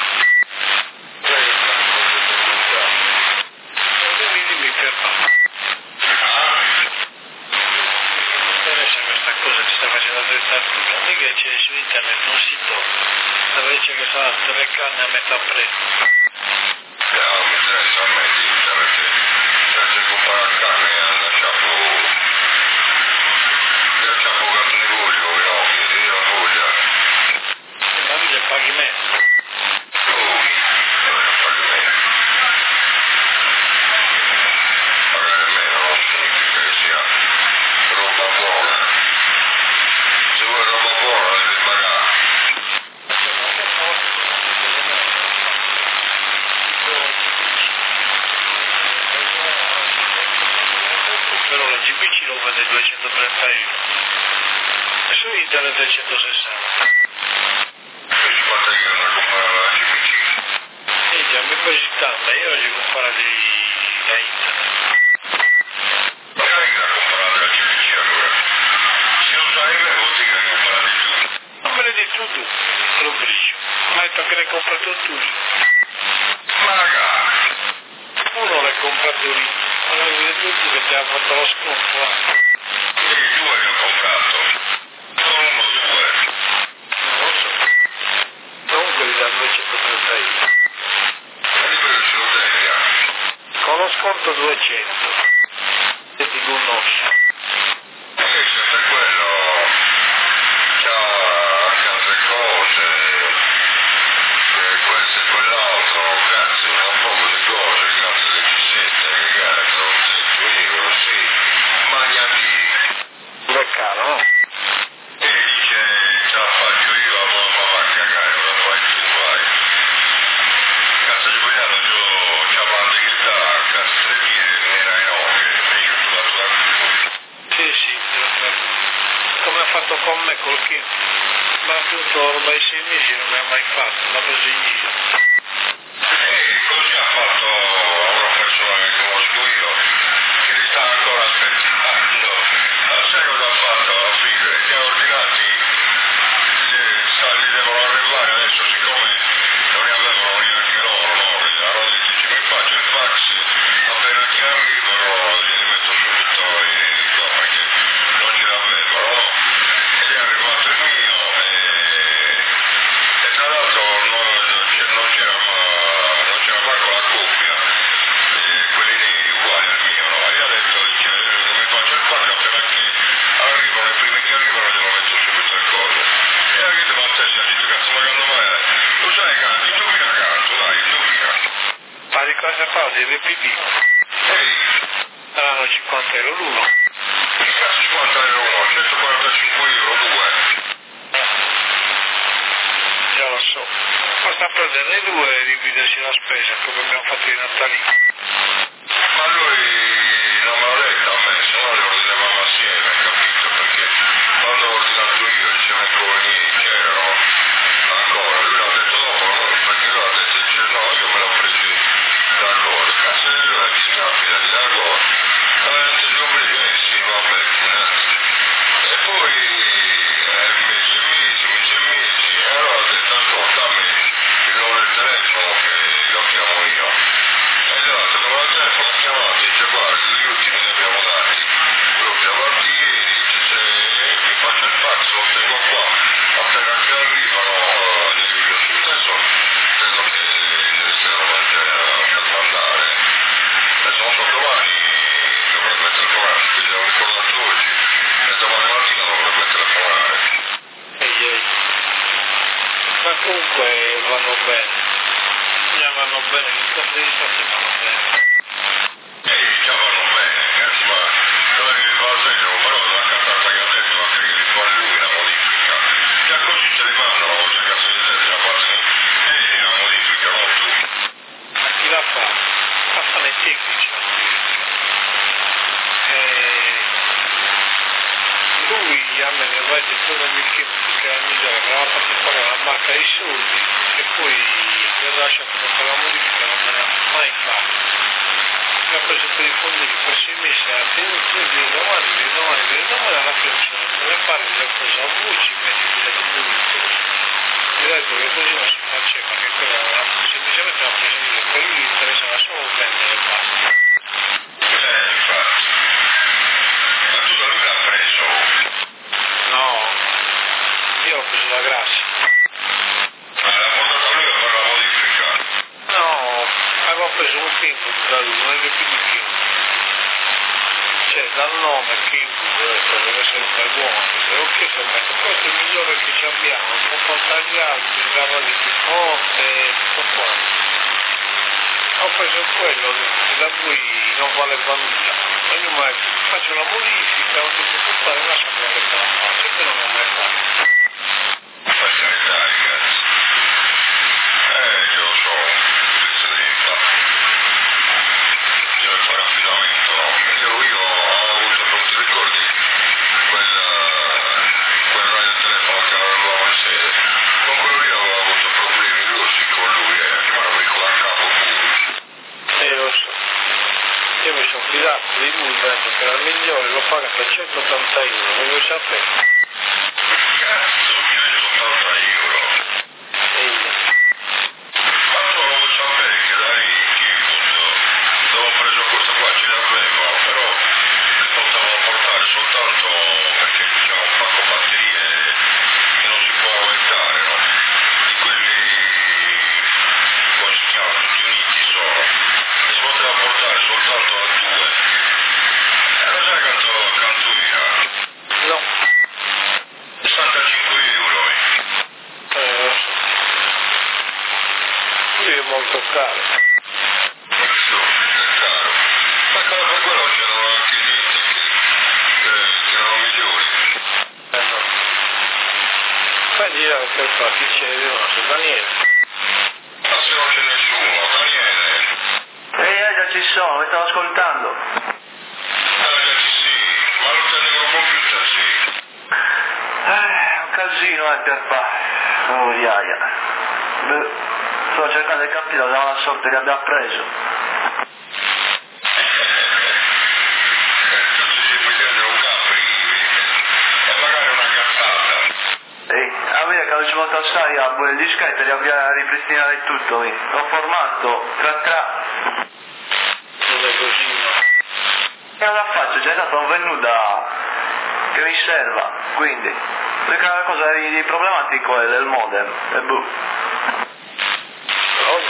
Dimmi, dimmi Pierpa. Ah, Mi interessa questa cosa, ti sta facendo dritta tutto. Non è che c'è su internet un sito dove dice che sono tutte le canne a metà prezzo. no, mi interessa a me di internet. Senza comprare carne, lasciamo... lasciamo gatto di voglio, no, io non voglio. Ma mi paghi meno. Oh, non pagare meno. Pagare meno non significa che sia roba buona. Se vuoi roba buona devi pagare. Però la G B C lo vende duecentotrenta euro. Su internet è centosessanta. Quanto è che non comprava la C P C? E già mi puoi citare, io oggi comprare da internet. Magari che la comprare la C P C allora. Se non sarebbe vuol dire che comprare di più. Non me l'hai detto tu, lo grigio. Ma hai detto che l'hai comprato tu. Magari. Uno l'hai comprato lì. Ma l'hai detto tu che ti ha fatto lo sconto. Eh. E due che ho comprato. Non uno, due. Non lo so. Non quelli da duecentotrenta. Ma di quello ce lo devi anche. Con lo sconto duecento. E ti conosci. E sempre quello c'ha anche altre cose, che questo e quell'altro, cazzo, un po' di cose, cazzo che ci sente, che cazzo, non sento io, sì, ma neanche È caro, no? e dice, ce la faccio io, ma ma va a cagare, non la fai tu, vai. Cazzo di vogliamo, io c'ha parte che dà, cazzo tre dire, nera e no, che invece tu la tua Sì, sì, te lo prendo. Come ha fatto con me col Kim. Ma appunto roba ai sei mesi non mi ha mai fatto, l'ha preso in giro. E così ha fatto una persona che conosco io, che li sta ancora aspettando. Sai cosa ha fatto alla fine? Che ha ordinati, gli devono arrivare adesso, siccome non ne avevano neanche loro, no? Allora dice, mi faccio il fax, appena ti arrivano, glieli metto subito e no, perché non ce l'avevano, no? Ed è arrivato il mio e, e tra l'altro non, non c'era ma- non c'era manco la coppia, e quelli lì uguali al mio, no? E ha detto, dice, mi faccio il fax appena che arrivano, i primi che arrivano glielo metto subito al collo. E ha detto, ma te si ha detto, cazzo, ma quando mai è? Lo sai, cazzo, indovina cazzo, dai, indovina. Ma di cosa parlo? Di R P D? Ehi, Saranno cinquanta euro l'uno. che cazzo cinquanta euro uno, centoquarantacinque euro due. Già lo so. Basta prenderne due e dividersi la spesa come abbiamo fatto i Natali. Ma lui non me l'ha detto a me, se no le ordinavamo assieme, capito? Perché quando ho ordinato io ci mettevo niente, c'erano ancora, lui l'ha detto dopo, no? Perché lui ha detto, dice, no, io me l'ho preso da cosa, cazzo di lui, dice, no, fidati da cosa. Ma non ti ho preso, eh sì, vabbè, eh. E poi, eh, mesi e mesi, mesi e mesi, e allora ho detto, ascolta, dammi il numero del telefono che lo chiamo io. E allora, se non ho il telefono, ha chiamato, dice, guarda, gli ultimi ne abbiamo dati. Io chiamo a ieri, dice, se mi faccio il fax, lo tengo qua, appena che arrivano, eh, li invio su. Adesso credo che li stiano lasciando mandare. Adesso non so, domani dovrebbe telefonare, perché gli avevo ricordato oggi, e domani mattina dovrebbe telefonare. Ehi, ehi. Ma comunque vanno bene. Già vanno bene, in queste distanze vanno bene. E già vanno bene, cazzo, ma dove mi fa il segno, però la carta che ha detto, anche che li fa lui la modifica. Già così te li mandano, queste cazzo di lettere, a parte e la modifica, non tu. Ma chi la fa? La fanno i tecnici la modifica. E lui a me ne aveva detto nel Kim che era migliore, mi aveva fatto pagare una barca di soldi e poi mi ha lasciato per fare la modifica, non me ne ha mai fatto. Mi ha preso per i fondi per sei mesi, ha tenuto e dire domani, dire domani, dire domani, alla fine se non puoi fare, gli ho preso a voci, metti di lui il costo. Gli ho detto che così non si faceva, che quella era semplicemente una presa di lì, per lui gli interessava solo vendere e basta. Eh, infatti. Ma tu da lui l'ha preso? No, io ho preso la Grassi. Ma l'ha portato lui a fare la modifica? No, avevo preso un Kingwood da lui, non è più di Kingwood. Cioè, dal nome Kingwood, ho detto, deve essere un bel buono. E ho chiesto, ho detto, questo è il migliore che ci abbiamo, un po' contagliato, garra di più forte, tutto quanto. Ho preso quello, che da cui non valeva nulla. E io mi ha detto, faccio una modifica, ho detto, tu fare, lasciami vedere che la faccio, e poi non l'ho mai fatto. Per carità, ragazzi. Eh, io lo so, questo devi fare. Deve fare affidamento, no? Io, io ho avuto, non ti ricordi, quella, quella detto che era il migliore, l'ho pagato a centottanta euro, come vuoi sapere? Cazzo, centottanta euro. Ehi. Ma non lo vuoi sapere che da lì, che appunto, avevo preso questo qua, ce l'aveva, però le potevamo portare soltanto perché c'era un pacco batterie che non si può aumentare, no? Di quelli, come si chiamano, tutti uniti sono, e si poteva portare soltanto a due. E lo sai quanto, quanto era? No. sessantacinque euro. Eh, lo so. Lui è molto caro. Questo è caro. Ma come per quello c'erano anche niente che, eh, che erano migliori. Eh no. Fai girare per qua, chi c'è? No, c'è Daniele. Ma se non c'è nessuno, Daniele. Ehi, eh, già ci sono, mi stavo ascoltando. Ah, già ci sì, ma lo tengo con computer, sì. Eh, un casino, eh, Pierpa. Oh, iaia. Beh, sto cercando di capire da una sorta che abbia preso. Tutti si vogliono un capri e magari una cazzata. Ehi, a me che non ci vuole stare a quel dischetto di abbia ripristinare tutto, mi. L'ho formato, tra tra. Non è così, no. E cosa faccio? C'è stato un venuto che mi serva, quindi. L'unica cosa di, di problematico è del modem, e boh. Cosa?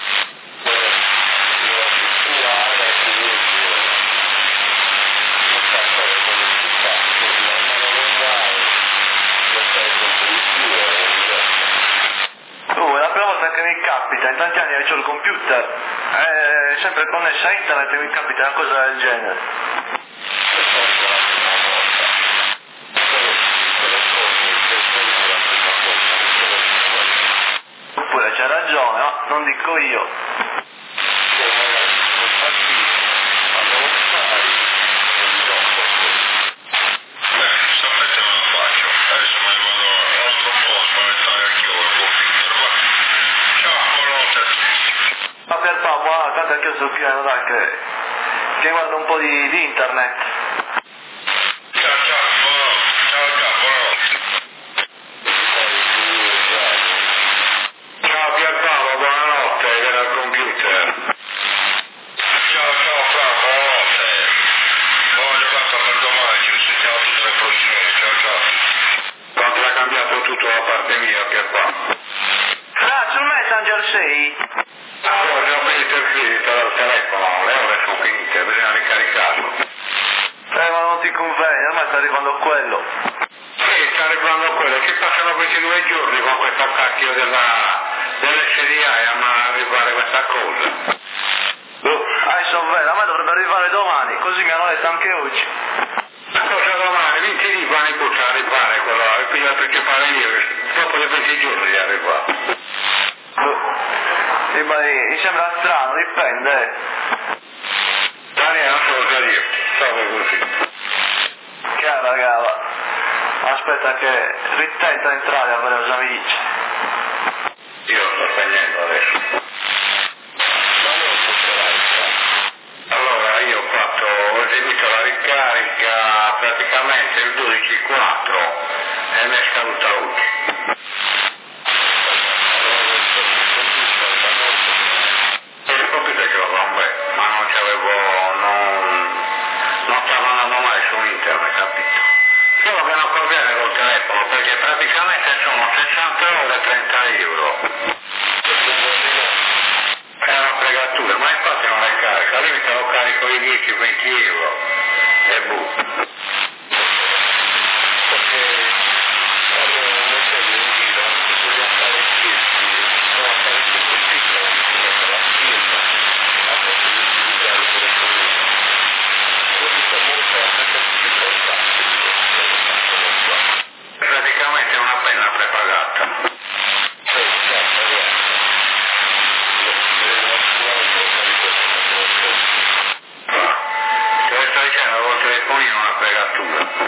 Oh, è la prima volta che mi capita, in tanti anni che ho il computer, è sempre connesso a internet e mi capita una cosa del genere. Oppure c'è ragione, no? Non dico io. Beh, sapete me lo faccio. Adesso me ne vado a un altro posto a stare anch'io con il computer, ma ciao, buonanotte a tutti. Ma per fa, buona, tanto che io sono pieno, dai, che, che guardo un po' di, di internet. Ciao, ciao, buonanotte. Ciao, ciao, buonanotte. Ciao Pierpaolo, buonanotte, era al computer. Ciao, ciao, Fra, buonanotte. Buona giornata per domani, ci risentiamo tutte le prossime. Ciao, ciao. Quanto l'ha cambiato tutto da parte mia, Pierpaolo. Fra, sul Messenger sei? Allora, ne ho finito il credito dal telefono, le ore sono finite, bisogna ricaricarlo. Eh, ma non ti conviene, ormai sta arrivando quello. Sì, sta arrivando quello, ci passano questi due giorni con questo cacchio della, dell'S D A e a arrivare questa cosa. Boh, ah, sono vero, a me dovrebbe arrivare domani, così mi hanno detto anche oggi. Ma cosa domani? venti di quando butta a arrivare quello, il figlio principale io, dopo di venti giorni di arrivare. Boh, sì, ma mi sembra strano, dipende, eh. Daniele, non so cosa dirti, stavo così. Chiara, cava. Aspetta che ritenta entrare a vedere gli amici. Io lo sto spegnendo adesso. Allora, io ho fatto, ho eseguito la ricarica praticamente il dodici quattro e mi è scaduta oggi. Il computer ce l'ho da un bel, ma non c'avevo, non, non stavo andando mai su internet, capito? Solo che non conviene col telefono, perché praticamente sono sessanta euro e trenta euro. È una fregatura, ma infatti non è carica, al limite lo carico di dieci venti euro e boh. Praticamente è una penna prepagata. Te lo sto dicendo col telefonino una fregatura.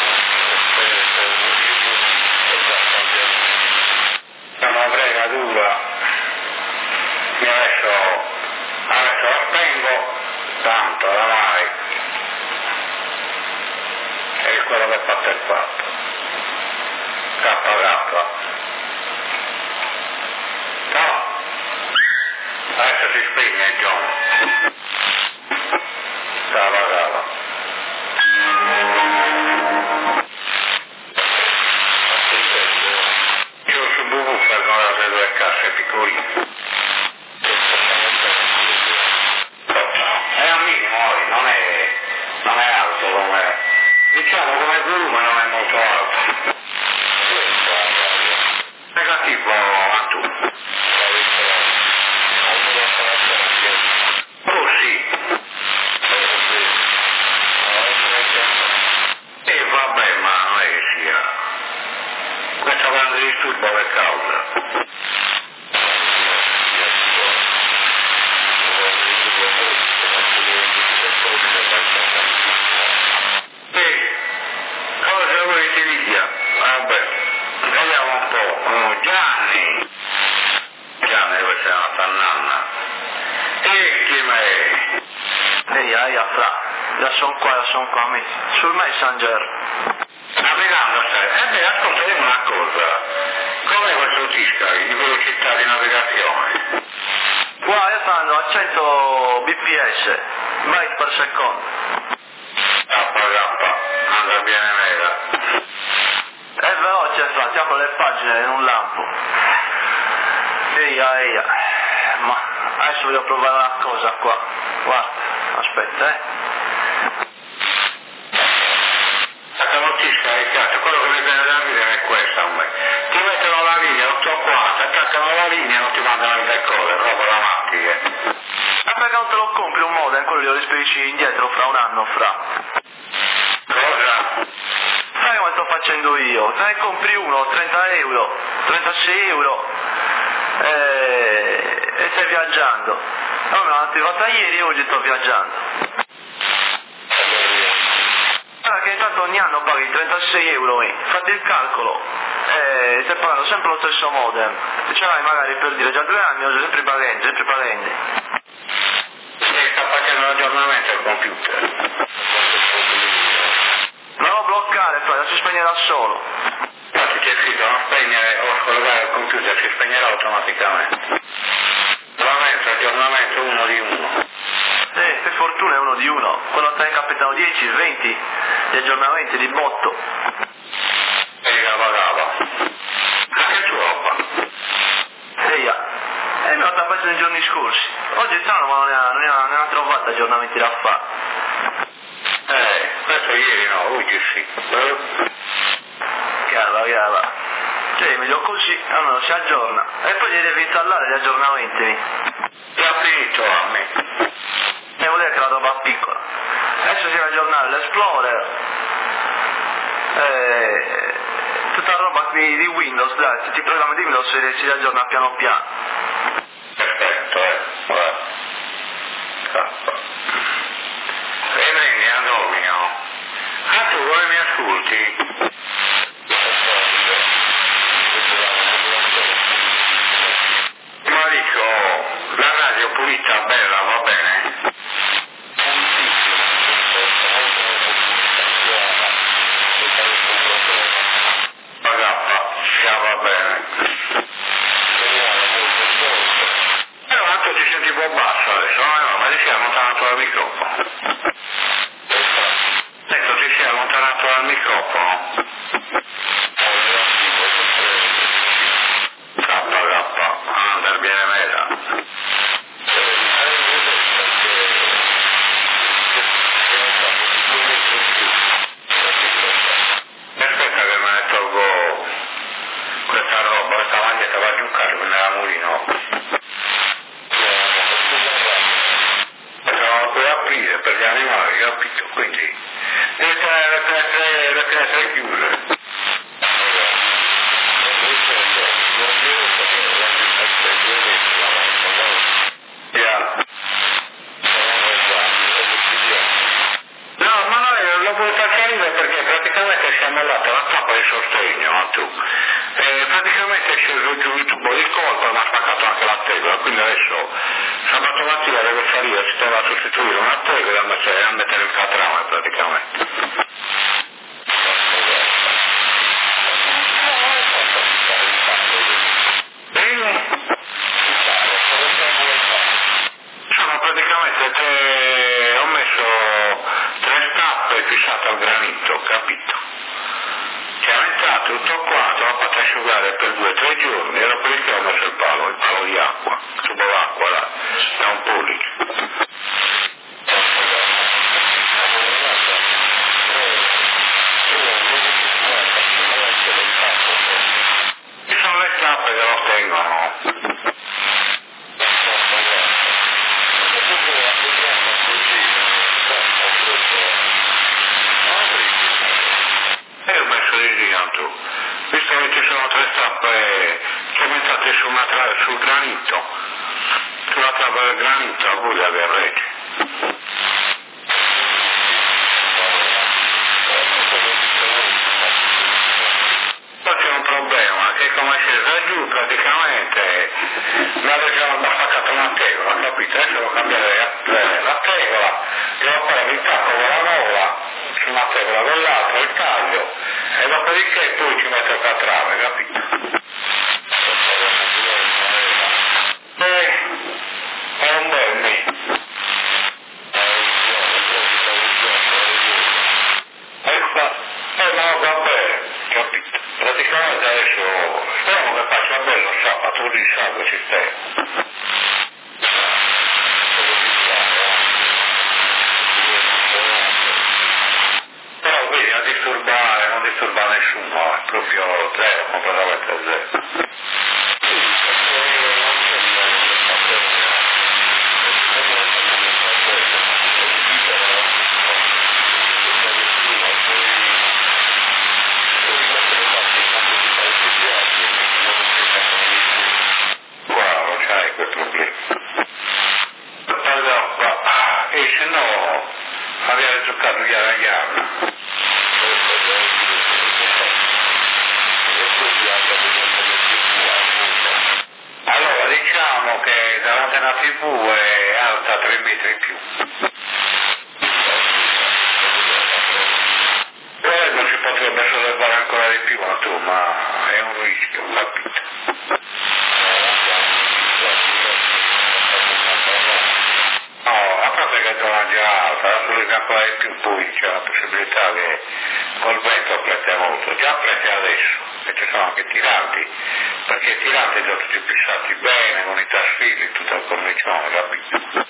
È una fregatura. si spegne John. Stava cava. Io su Bubufa con le due casse piccoline. È al minimo, non è, non è alto come, diciamo come volume non è molto alto. Negativo a tu. Oh sì. E vabbè, ma non è che sia. Questo grande disturbo che causa. E cosa volete dire? Vabbè, vediamo un po'. Oh, Gianni. Gianni, questa è una tannanna. E chi me? Ehi, aia, fra, già sono qua, già sono qua, mi- sul Messenger. Navigando stai. Eh beh, ascolta, dimmi una cosa. Com'è questo Tiscali di velocità di navigazione? Qua io stanno a cento bps, byte per secondo. K K, anda bene mega. È veloce, fra, ti apro le pagine in un lampo. Eia, eia. Ma adesso voglio provare una cosa qua. Guarda, aspetta, eh. Attaccano Tiscali, cazzo, quello che mi viene da ridere è questo a me. Ti mettono la linea, otto qua, ti attaccano la linea e non ti mandano il decoder, roba da macchine. Ma perché non te lo compri un modem, quello glielo rispedisci indietro fra un anno, fra. Cosa? Sai come sto facendo io? Te ne compri uno, trenta euro, trentasei euro, e, e stai viaggiando. No, no, l'ho fatta ieri e oggi sto viaggiando. Guarda che intanto ogni anno paghi trentasei euro, eh. Fate il calcolo, eh, stai pagando sempre lo stesso modem. Ce l'hai magari per dire già due anni, oggi sempre pagando, sempre pagando. E sta facendo l'aggiornamento al computer. Non lo bloccare, fra, si spegnerà solo. Infatti c'è scritto non spegnere o scollegare il computer, si spegnerà automaticamente. Aggiornamento, aggiornamento uno di uno. Eh, per fortuna è uno di uno. Quando te ne capitano dieci, venti di aggiornamenti di botto. E cava cava. Ma che roba? Eia, e me l'ho tappato nei giorni scorsi. Oggi è strano, ma non ne ha, non ne ha, ne ha trovato aggiornamenti da fare. Eh, questo ieri no, oggi sì. Eh? Chiaro, chiaro. Cioè, meglio così, almeno si aggiorna. E poi gli devi installare gli aggiornamenti. Già finito a me. E vuol dire che la roba piccola. Adesso si deve aggiornare l'Explorer. E... tutta la roba qui di Windows, dai, tutti i programmi di Windows si, si aggiorna piano piano. Perfetto, eh. Guarda. Cazzo. E prendi a domino. Ah, tu come mi ascolti? Ma dico, la radio pulita bella, va bene? Pagappa, sia va bene. Però tanto ti senti un po' basso adesso, no? No, ma ti sei allontanato dal microfono. Detto ti sei allontanato dal microfono. K K, andar bene meta. Aspetta che me ne tolgo questa roba, questa maglietta va a giocare con la mulino. Facciamo per aprire per gli animali, capito? Quindi deve tenere le finestre, le finestre chiuse. Yeah. No, ma noi lo puoi salire perché praticamente si è mollata la tappa di sostegno, ma tu. E praticamente è sceso giù il tubo di colpa, ma ha spaccato anche la tegola, quindi adesso sabato mattina deve salire, si deve sostituire una tegola e a mettere, a mettere il catrame praticamente. granito, sulla trappola del granito la Puglia che regge. Poi c'è un problema, che come scesa giù praticamente la regione mi ha spaccato una tegola, capito? Adesso devo cambiare la tegola, devo fare il tacco con la nuova, su una tegola con l'altra, il taglio, e dopodiché poi ci metto il catrame, capito? Eh, è un bel me. E qua, e no, va bene, capito? Praticamente adesso speriamo che faccia bello sabato di sangue ci stai. Però vedi, non disturbare, non disturbare nessuno, è proprio zero, completamente zero. Allora diciamo che dall'antenna tivù è alta tre metri in più. Eh, non si potrebbe sollevare ancora di più, ma è un rischio, capito? No, a parte che è già alta, la solleva ancora di più, poi c'è la possibilità che col vento prete molto, già prete adesso, e ci sono anche tiranti, perché i tiranti sono tutti fissati bene, con i trasfili, tutto il cornicione, capito?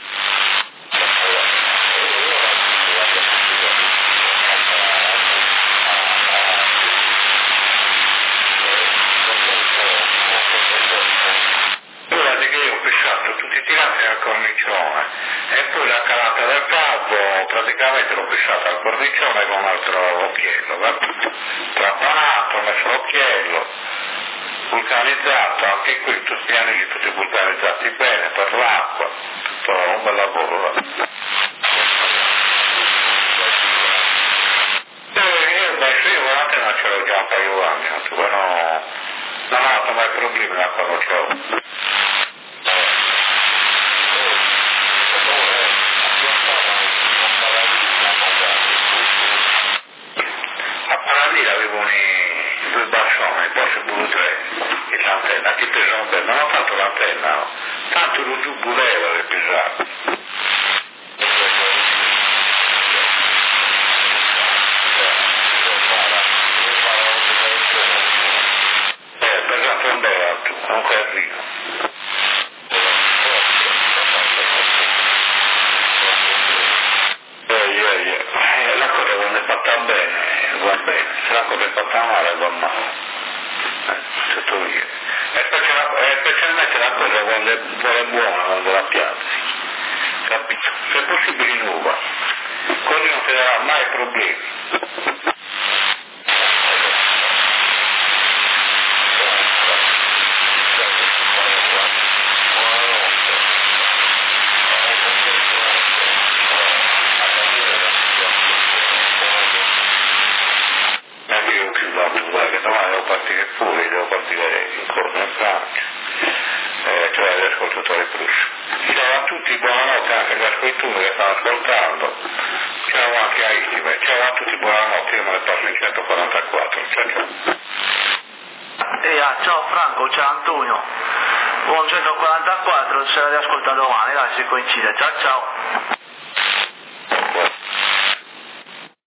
Guardate che io ho fissato tutti i tiranti al cornicione e poi la calata del cavo praticamente l'ho fissata al cornicione con un altro occhiello, capito? Trappanato, ho messo l'occhiello, vulcanizzato, anche qui tutti gli anelli tutti vulcanizzati bene per l'acqua, tutto un bel lavoro. Eh, io adesso io guardate non ce l'ho già un paio d'anni, non ho non ho avuto mai problemi da quando c'ho. A Paradina avevo i due bassoni, poi si pure tre, e l'antenna, che pesano bene, non ho fatto l'antenna, no? Tanto lo giù voleva che pesava. Eh, pesato un bel alto, non carino. Eh, la cosa quando è fatta bene, va bene, se la cosa è fatta male, va male. Eh, tutto via. E specialmente la cosa quando è, quando è buona, quando la piazzi. Capito? Se è possibile in uva, così non ti darà mai problemi. Devo partire fuori, devo partire in corso in Francia, eh, cioè agli ascoltatori plus. Ciao a tutti, buonanotte anche agli ascoltatori che stanno ascoltando, ciao anche a Istime, ciao a tutti, buonanotte, io me ne passo in centoquarantaquattro, ciao ciao. E ah, ciao Franco, ciao Antonio, buon centoquarantaquattro, se l'hai ascoltato domani, dai, si coincide, ciao ciao.